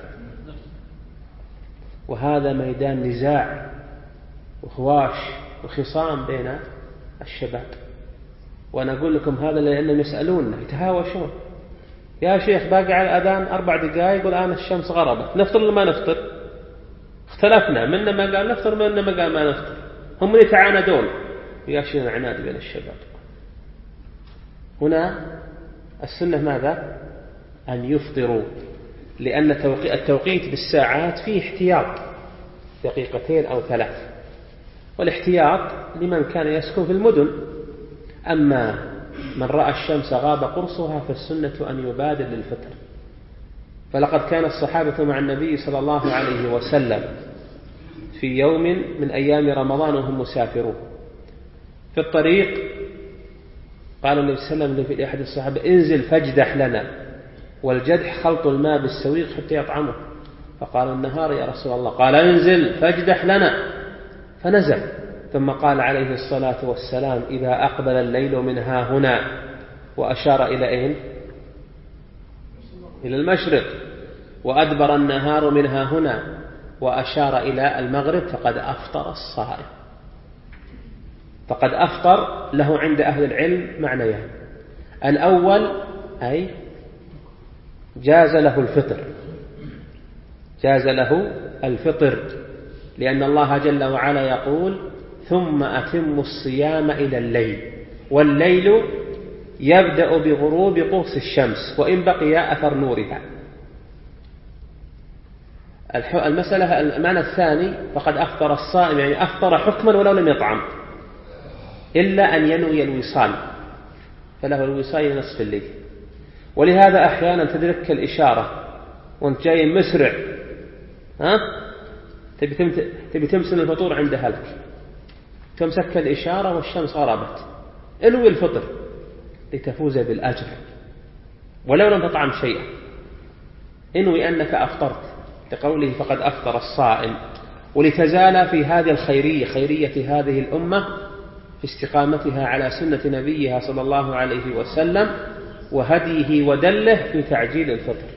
وهذا ميدان نزاع وخواش وخصام بين الشباب. وأنا أقول لكم هذا لأنهم يسألوننا يتهاوشون: يا شيخ باقي على الأذان أربع دقائق والآن الشمس غربت، نفطر ولا ما نفطر؟ اختلفنا، منا ما قال نفطر منا ما قال ما نفطر. هم يتعاندون وياشين عناد بين الشباب. هنا السنة ماذا؟ أن يفطروا، لأن التوقيت بالساعات فيه احتياط دقيقتين أو ثلاث، والاحتياط لمن كان يسكن في المدن. أما من رأى الشمس غاب قرصها فالسنة أن يبادر للفطر. فلقد كان الصحابة مع النبي صلى الله عليه وسلم في يوم من أيام رمضان وهم مسافرون، في الطريق قال النبي صلى الله عليه وسلم لأحد الصحابة: انزل فاجدح لنا، والجدح خلط الماء بالسويق حتى يطعمه. فقال: النهار يا رسول الله. قال: انزل فاجدح لنا، فنزل. ثم قال عليه الصلاة والسلام: إذا أقبل الليل من ها هنا، وأشار إلى أين؟ إلى المشرق. وأدبر النهار من ها هنا، وأشار إلى المغرب، فقد أفطر الصائم. فقد أفطر له عند أهل العلم معنيان: الأول أي جاز له الفطر، جاز له الفطر، لأن الله جل وعلا يقول ثم أتم الصيام إلى الليل، والليل يبدأ بغروب قرص الشمس وإن بقي أثر نورها. المسألة المعنى الثاني فقد أفطر الصائم، يعني أفطر حكما ولو لم يطعم إلا أن ينوي الوصال، فله الوصال إلى نصف الليل. ولهذا أحيانا تدرك الإشارة وانت جاي مسرع، ها تبي تمسن الفطور عند هلك، تمسك الإشارة والشمس غربت، انوي الفطر لتفوز بالأجر ولو لم تطعم شيئا، انوي أنك أفطرت لقوله فقد أفطر الصائم، ولتزال في هذه الخيرية، خيرية هذه الأمة في استقامتها على سنة نبيها صلى الله عليه وسلم وهديه ودله في تعجيل الفطر.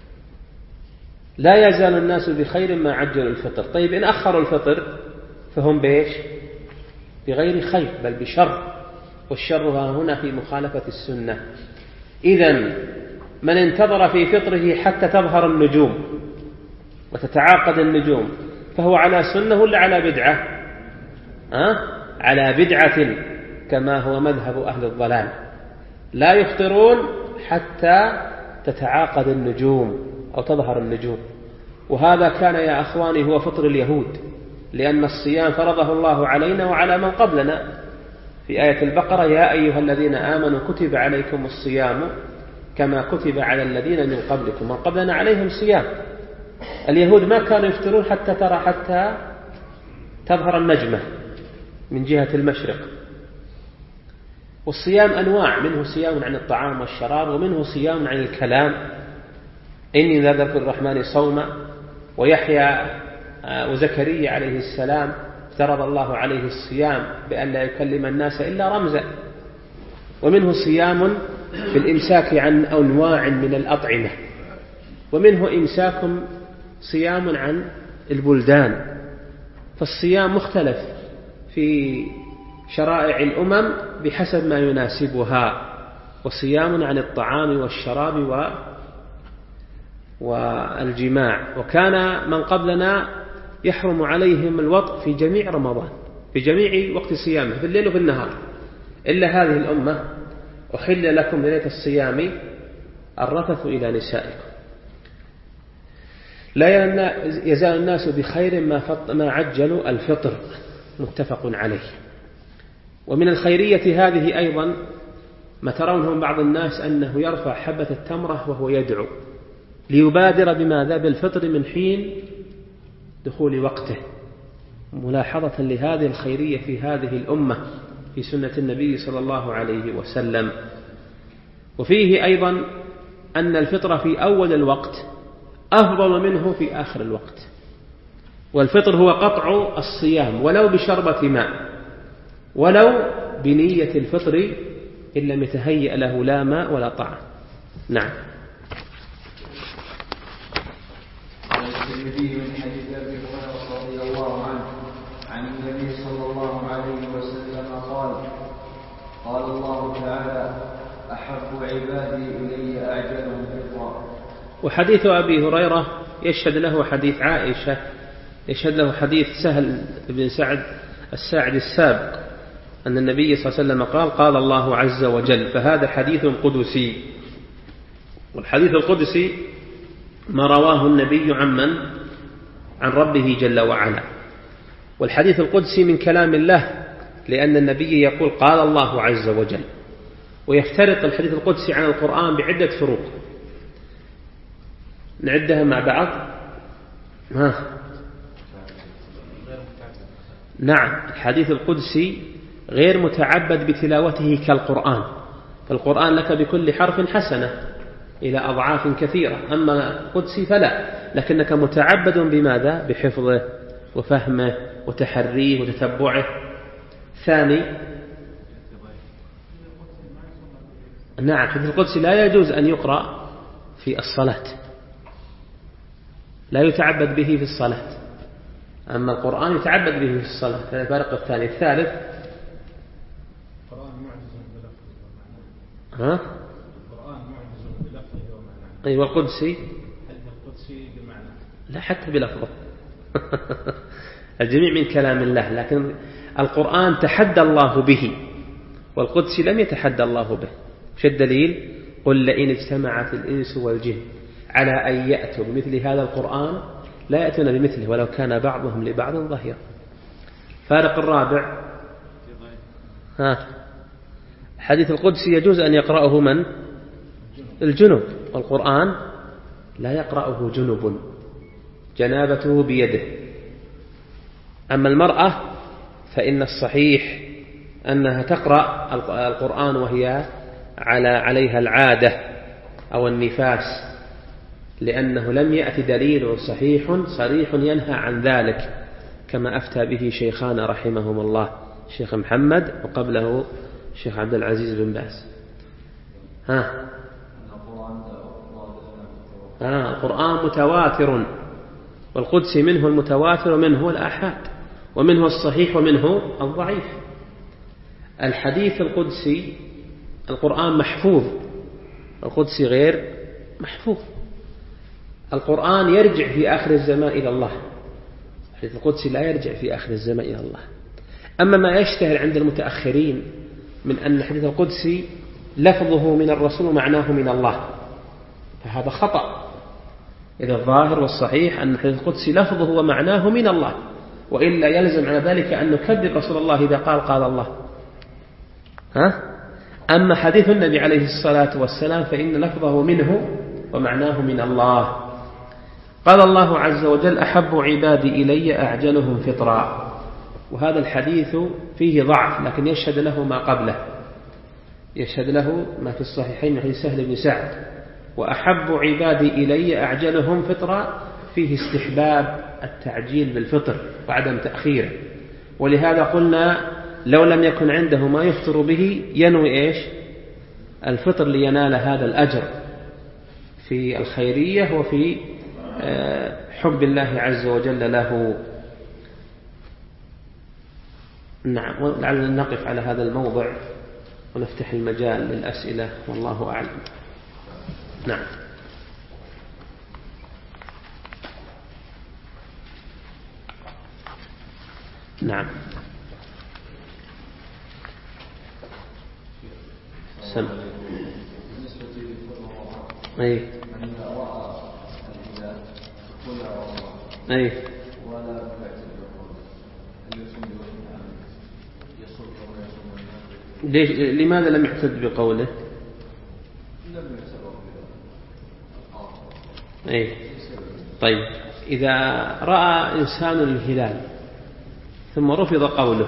لا يزال الناس بخير ما عجلوا الفطر. طيب إن أخروا الفطر فهم بإيش؟ بغير خير بل بشر، والشر هنا في مخالفة السنة. إذن من انتظر في فطره حتى تظهر النجوم وتتعاقد النجوم فهو على سنة ولا على بدعة؟ أه؟ على بدعة، كما هو مذهب أهل الضلال، لا يفطرون حتى تتعاقد النجوم أو تظهر النجوم. وهذا كان يا أخواني هو فطر اليهود، لأن الصيام فرضه الله علينا وعلى من قبلنا في آية البقرة يا أيها الذين آمنوا كتب عليكم الصيام كما كتب على الذين من قبلكم، من قبلنا عليهم صيام. اليهود ما كانوا يفطرون حتى ترى حتى تظهر النجمة من جهة المشرق. والصيام أنواع، منه صيام عن الطعام والشراب، ومنه صيام عن الكلام، إني نذرت الرحمن صوما. ويحيى وزكريا عليه السلام افترض الله عليه الصيام بأن لا يكلم الناس إلا رمزا. ومنه صيام بالإمساك عن أنواع من الأطعمة، ومنه إمساك صيام عن البلدان. فالصيام مختلف في شرائع الأمم بحسب ما يناسبها، وصيام عن الطعام والشراب و والجماع. وكان من قبلنا يحرم عليهم الوطء في جميع رمضان، في جميع وقت صيامه في الليل وفي النهار، إلا هذه الأمة أحل لكم ليلة الصيام الرفث إلى نسائكم. لا يزال الناس بخير ما عجلوا الفطر، متفق عليه. ومن الخيرية هذه أيضا ما ترونه من بعض الناس أنه يرفع حبة التمرة وهو يدعو ليبادر بماذا؟ بالفطر من حين دخول وقته، ملاحظة لهذه الخيرية في هذه الأمة في سنة النبي صلى الله عليه وسلم. وفيه أيضا أن الفطر في أول الوقت أفضل منه في آخر الوقت. والفطر هو قطع الصيام ولو بشربة ماء، ولو بنية الفطر إن لم يتهيأ له لا ماء ولا طعام. نعم. الترمذي من حديث أبي هريرة رضي الله عنه عن النبي صلى الله عليه وسلم قال: قال الله تعالى: أحب عبادي إلي أعجلهم فطرا. وحديث أبي هريرة يشهد له حديث عائشة، يشهد له حديث سهل بن سعد الساعدي السابق أن النبي صلى الله عليه وسلم قال: قال الله عز وجل. فهذا حديث قدسي، والحديث القدسي ما رواه النبي عمن عن ربه جل وعلا. والحديث القدسي من كلام الله، لأن النبي يقول قال الله عز وجل. ويفترق الحديث القدسي عن القرآن بعدة فروق نعدها مع بعض. ها. نعم، الحديث القدسي غير متعبد بتلاوته كالقرآن، فالقرآن لك بكل حرف حسنة إلى أضعاف كثيرة، أما القدسي فلا، لكنك متعبد بماذا؟ بحفظه وفهمه وتحريه وتتبعه. ثاني، نعم، الحديث القدسي لا يجوز أن يقرأ في الصلاة، لا يتعبد به في الصلاة، أما القرآن يتعبد به في الصلاة. هذا الفرق الثاني. الثالث، ها؟ أي والقدسي القدسي بمعنى لا حتى بلفظه الجميع من كلام الله، لكن القرآن تحدى الله به والقدسي لم يتحدى الله به. وش الدليل؟ قل لئن اجتمعت الإنس والجن على أن يأتوا بمثل هذا القرآن لا يأتون بمثله ولو كان بعضهم لبعض ظهيرا. فارق الرابع ها حديث القدسي يجوز أن يقرأه من؟ الجنب، والقرآن لا يقرأه جنب جنابته بيده. أما المرأة فإن الصحيح أنها تقرأ القرآن وهي على عليها العادة أو النفاس، لأنه لم يأتي دليل صحيح صريح ينهى عن ذلك كما أفتى به شيخان رحمهم الله، الشيخ محمد وقبله الشيخ عبد العزيز بن باز. ها ها القرآن متواتر، والقدس منه المتواتر ومنه الآحاد ومنه الصحيح ومنه الضعيف. الحديث القدسي القرآن محفوظ، القدسي غير محفوظ. القرآن يرجع في آخر الزمان إلى الله، الحديث القدسي لا يرجع في آخر الزمان إلى الله. أما ما يشتهر عند المتأخرين من أن الحديث القدسي لفظه من الرسول ومعناه من الله، فهذا خطأ. إذا الظاهر والصحيح أن الحديث القدسي لفظه ومعناه من الله، وإلا يلزم على ذلك أن نكذب رسول الله إذا قال قال الله. ها؟ أما حديث النبي عليه الصلاة والسلام فإن لفظه منه ومعناه من الله. قال الله عز وجل أحب عبادي إلي أعجلهم فطرا، وهذا الحديث فيه ضعف لكن يشهد له ما قبله، يشهد له ما في الصحيحين من حديث سهل بن سعد وأحب عبادي إلي أعجلهم فطرا، فيه استحباب التعجيل بالفطر وعدم تأخيره. ولهذا قلنا لو لم يكن عنده ما يفطر به ينوي إيش؟ الفطر لينال هذا الأجر في الخيرية وفي حب الله عز وجل له. نعم، ولعلنا نقف على هذا الموضع ونفتح المجال للأسئلة والله أعلم. نعم. نعم. سم. أي. أي. ليش لماذا لم يحتج بقوله؟ أي. طيب إذا رأى إنسان الهلال ثم رفض قوله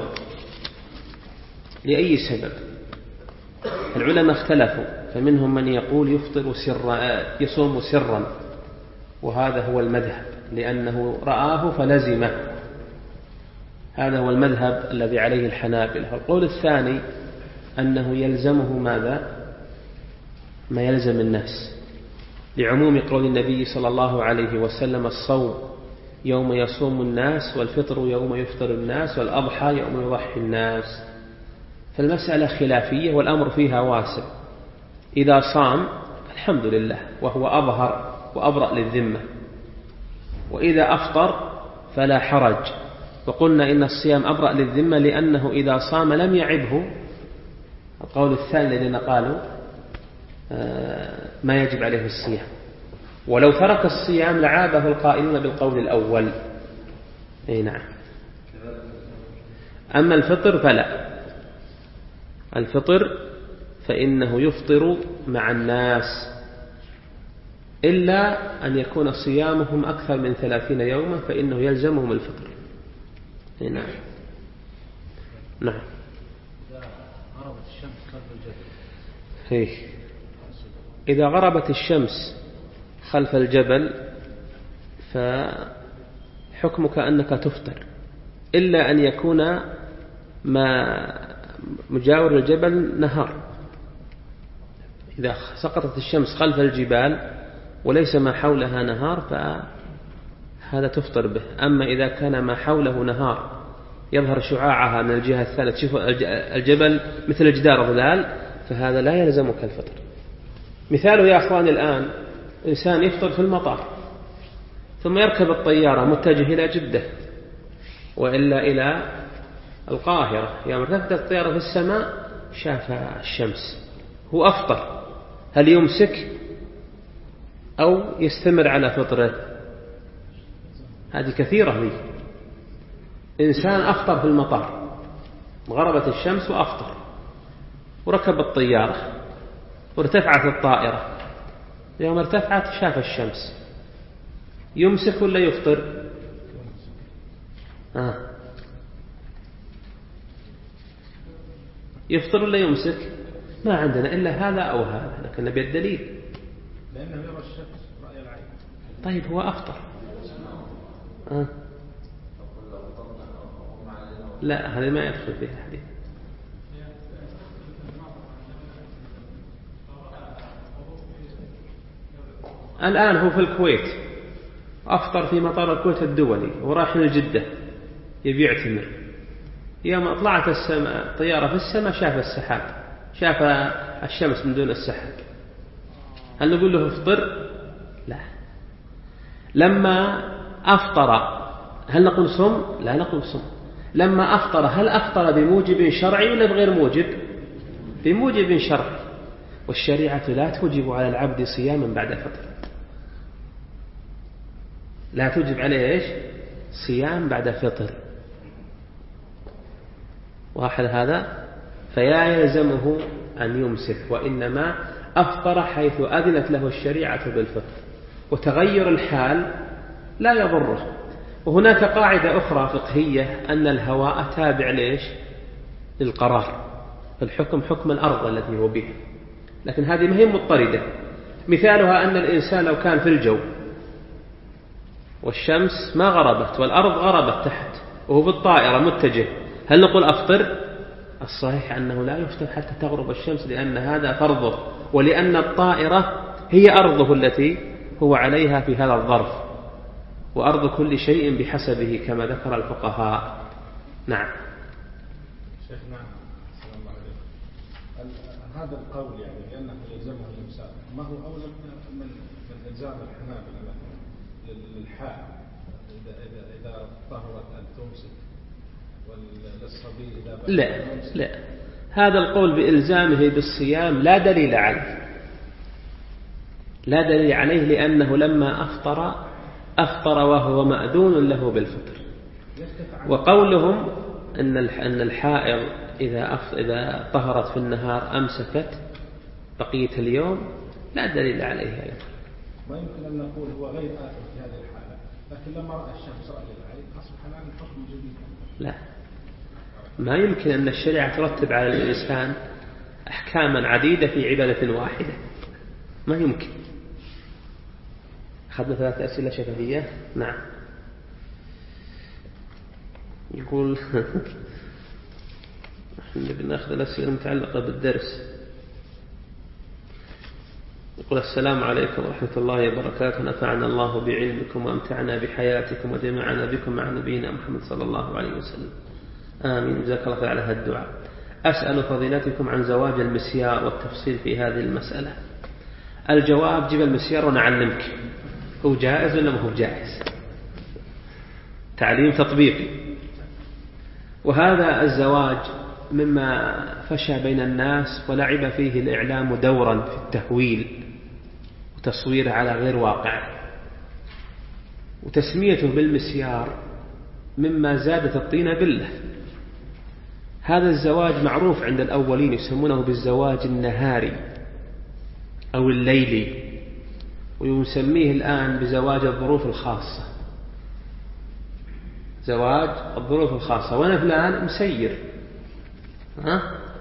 لأي سبب، العلماء اختلفوا، فمنهم من يقول يفطر سرا يصوم سرا، وهذا هو المذهب لأنه رآه فلزمه، هذا هو المذهب الذي عليه الحنابلة. القول الثاني أنه يلزمه ماذا؟ ما يلزم الناس، لعموم قول النبي صلى الله عليه وسلم الصوم يوم يصوم الناس، والفطر يوم يفطر الناس، والأضحى يوم يضحي الناس. فالمسألة خلافية والأمر فيها واسع. إذا صام الحمد لله وهو أظهر وأبرأ للذمة، وإذا أفطر فلا حرج. وقلنا إن الصيام أبرأ للذمة لأنه إذا صام لم يعبه. القول الثاني الذين قالوا ما يجب عليه الصيام، ولو ترك الصيام لعابه القائلون بالقول الأول. أي نعم. أما الفطر فلا، الفطر فإنه يفطر مع الناس إلا أن يكون صيامهم أكثر من ثلاثين يوما فإنه يلزمهم الفطر. أي نعم. نعم. إذا غربت الشمس خلف الجبل فحكمك أنك تفطر، إلا أن يكون ما مجاور الجبل نهار. إذا سقطت الشمس خلف الجبال وليس ما حولها نهار فهذا تفطر به. أما إذا كان ما حوله نهار يظهر شعاعها من الجهة الثالثة، تشوف الجبل مثل جدار ظلال، فهذا لا يلزمك الفطر. مثاله يا أخواني الآن إنسان يفطر في المطار ثم يركب الطيارة متجه إلى جدة وإلا إلى القاهرة، يوم ارتفعت الطيارة في السماء شاف الشمس، هو أفطر، هل يمسك أو يستمر على فطره؟ هذه كثيرة لي. إنسان أفطر في المطار، غربت الشمس وأفطر، وركب الطيارة وارتفعت الطائرة، يوم ارتفعت شاف الشمس، يمسك ولا يفطر؟ آه. يفطر ولا يمسك؟ ما عندنا إلا هذا أو هذا، لكن نبي الدليل. لأنه يرى الشمس رأي العين. طيب هو أفطر. آه. لا هذا ما يدخل فيه الحديث. الآن هو في الكويت، أفطر في مطار الكويت الدولي وراح من جدة يبي يعتمر، يوم طلعت السماء الطيارة في السماء شاف السحاب، شاف الشمس من دون السحاب، هل نقول له افطر؟ لا. لما أفطر هل نقول صم؟ لا نقول صم. لما أفطر هل أفطر بموجب شرعي ولا بغير موجب؟ بموجب شرعي، والشريعة لا توجب على العبد صياما بعد فطر، لا توجب عليه إيش؟ صيام بعد فطر. واحد هذا، فلا يلزمه أن يمسك، وإنما أفطر حيث أذنت له الشريعة بالفطر، وتغير الحال لا يضره. وهناك قاعدة أخرى فقهية أن الهواء تابع ليش؟ للقرار، الحكم حكم الأرض التي هو بها، لكن هذه مهم مضطردة. مثالها أن الإنسان لو كان في الجو والشمس ما غربت والأرض غربت تحت وهو بالطائرة متجه، هل نقول أفطر؟ الصحيح أنه لا يفطر حتى تغرب الشمس، لأن هذا فرضه، ولأن الطائرة هي أرضه التي هو عليها في هذا الظرف، وأرض كل شيء بحسبه كما ذكر الفقهاء. نعم. شيخنا صلى الله عليه وسلم، هذا القول يعني لأنه يلزمه الإمساك، ما هو أولى من من إلزام الحنابلة مثلا للحال إذا إذا إذا طهرت أن تمسك، وللصبي إذا لا لا، هذا القول بإلزامه بالصيام لا دليل عليه، لا دليل عليه، لأنه لما أفطر أفطر وهو مأذون له بالفطر. وقولهم أن أن الحائض إذا إذا طهرت في النهار أمسكت بقية اليوم لا دليل عليه أيضا. ما يمكن أن نقول هو غير آثم في هذه الحالة، لكن لما رأى الشمس رأي العين أصبح الآن حكم جديد. لا، ما يمكن أن الشريعة ترتب على الإنسان أحكاما عديدة في عبادة واحدة، ما يمكن. أخذنا ثلاث أسئلة شفهية. نعم. يقول نحن بنأخذ الأسئلة المتعلقة بالدرس. يقول السلام عليكم ورحمة الله وبركاته، نفعنا الله بعلمكم وأمتعنا بحياتكم وجمعنا بكم مع نبينا محمد صلى الله عليه وسلم، آمين. جزاك الله خير على هذا الدعاء. أسأل فضيلتكم عن زواج المسيار والتفصيل في هذه المسألة. الجواب: جيب المسيار ونعلمك، هو جائز ولا ما هو جائز؟ تعليم تطبيقي. وهذا الزواج مما فشى بين الناس ولعب فيه الإعلام دورا في التهويل وتصويره على غير واقع، وتسميته بالمسيار مما زادت الطين بلة. هذا الزواج معروف عند الأولين، يسمونه بالزواج النهاري أو الليلي، ويسميه الآن بزواج الظروف الخاصة، زواج الظروف الخاصة، وأنا فلان مسير. ها؟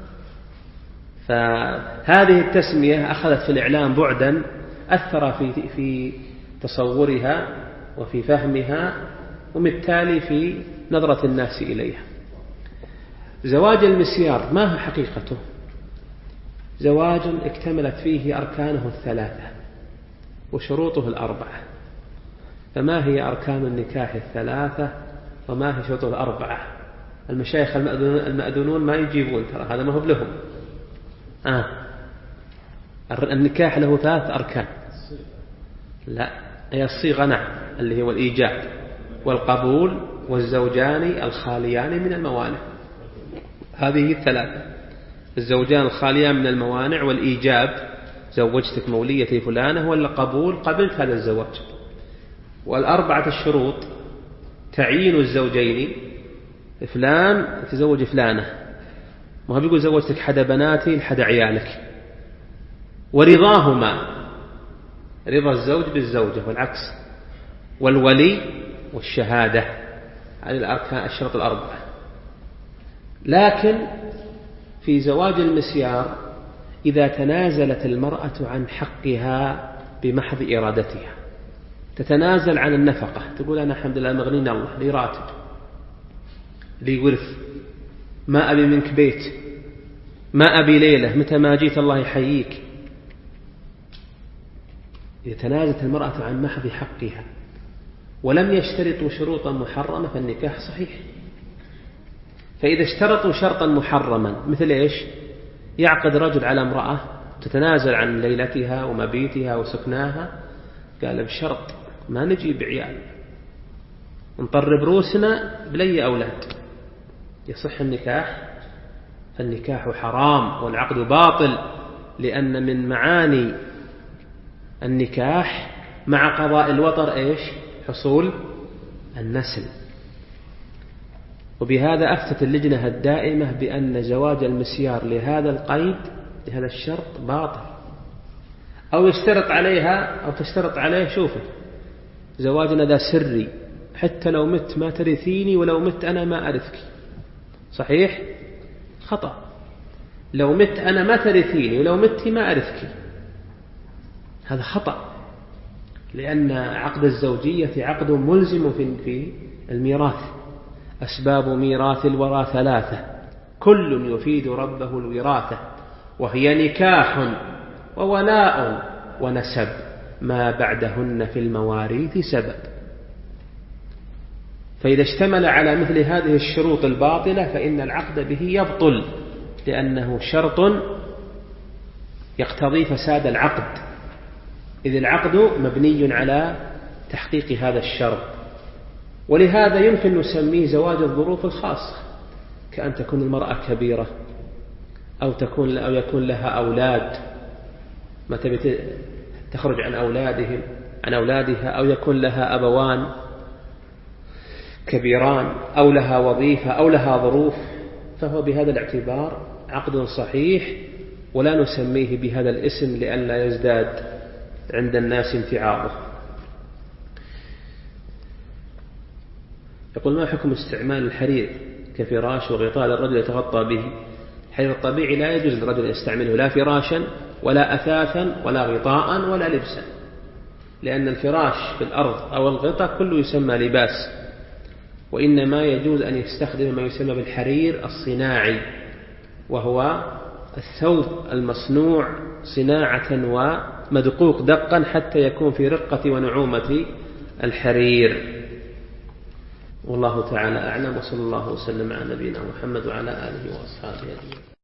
فهذه التسمية أخذت في الإعلام بعدا أثر في في تصورها وفي فهمها، وبالتالي في نظرة الناس إليها. زواج المسيار ما هو حقيقته؟ زواج اكتملت فيه أركانه الثلاثة وشروطه الأربعة. فما هي أركان النكاح الثلاثة وما هي شروطه الأربعة؟ المشايخ المأذونون ما يجيبون، ترى هذا ما هو لهم. آه. النكاح له ثلاث أركان: لا، هي الصيغة نعم اللي هو الإيجاب والقبول والزوجان الخاليان من الموانع. هذه الثلاثة: الزوجان الخاليان من الموانع، والإيجاب زوجتك موليتي فلانة، ولا قبول قبلت هذا الزواج. والأربعة الشروط تعيين الزوجين، فلان تزوج فلانة، ما هو بيقول زوجتك حدا بناتي لحدا عيالك، ورضاهما، رضا الزوج بالزوجة والعكس، والولي والشهادة. هذه الأركان الشرط الأربعة. لكن في زواج المسيار إذا تنازلت المرأة عن حقها بمحض إرادتها، تتنازل عن النفقة، تقول أنا الحمد لله مغنين الله، لي راتب، لي ورث، ما أبي منك بيت، ما أبي ليلة، متى ما جيت الله يحييك. إذا تنازلت المرأة عن محض حقها ولم يشترطوا شروطا محرمة فالنكاح صحيح. فإذا اشترطوا شرطا محرما مثل إيش؟ يعقد رجل على امرأة تتنازل عن ليلتها ومبيتها وسكناها، قال بشرط ما نجي بعيال، نطرب روسنا بلي أولاد، يصح النكاح؟ فالنكاح حرام والعقد باطل، لأن من معاني النكاح مع قضاء الوطر إيش؟ حصول النسل. وبهذا أفتت اللجنة الدائمة بأن زواج المسيار لهذا القيد لهذا الشرط باطل، أو يشترط عليها أو تشترط عليه، شوفوا زواجنا ذا سري، حتى لو مت ما ترثيني، ولو مت أنا ما أرثك. صحيح؟ خطأ. لو مت أنا ما ترثيني، ولو مت ما أرثك، هذا خطأ، لأن عقد الزوجية عقد ملزم في الميراث. أسباب ميراث الورى ثلاثة، كل يفيد ربه الوراثة، وهي نكاح وولاء ونسب، ما بعدهن في المواريث سبب. فإذا اشتمل على مثل هذه الشروط الباطلة فإن العقد به يبطل، لأنه شرط يقتضي فساد العقد، إذ العقد مبني على تحقيق هذا الشرط. ولهذا يمكن نسميه زواج الظروف الخاصة، كأن تكون المرأة كبيرة، أو تكون أو يكون لها أولاد ما تبي تخرج عن أولادهم عن أولادها، أو يكون لها أبوان كبيران، أو لها وظيفة، أو لها ظروف، فهو بهذا الاعتبار عقد صحيح، ولا نسميه بهذا الاسم لئلا يزداد عند الناس امتعاضه. يقول: ما حكم استعمال الحرير كفراش وغطاء للرجل يتغطى به؟ الحرير الطبيعي لا يجوز للرجل يستعمله لا فراشا ولا أثاثا ولا غطاء ولا لبسا، لأن الفراش في الأرض أو الغطاء كله يسمى لباس، وإنما يجوز أن يستخدم ما يسمى بالحرير الصناعي، وهو الثوب المصنوع صناعة ومدقوق دقا حتى يكون في رقة ونعومة الحرير. والله تعالى أعلم، وصلى الله وسلم على نبينا محمد وعلى آله وأصحابه أجمعين.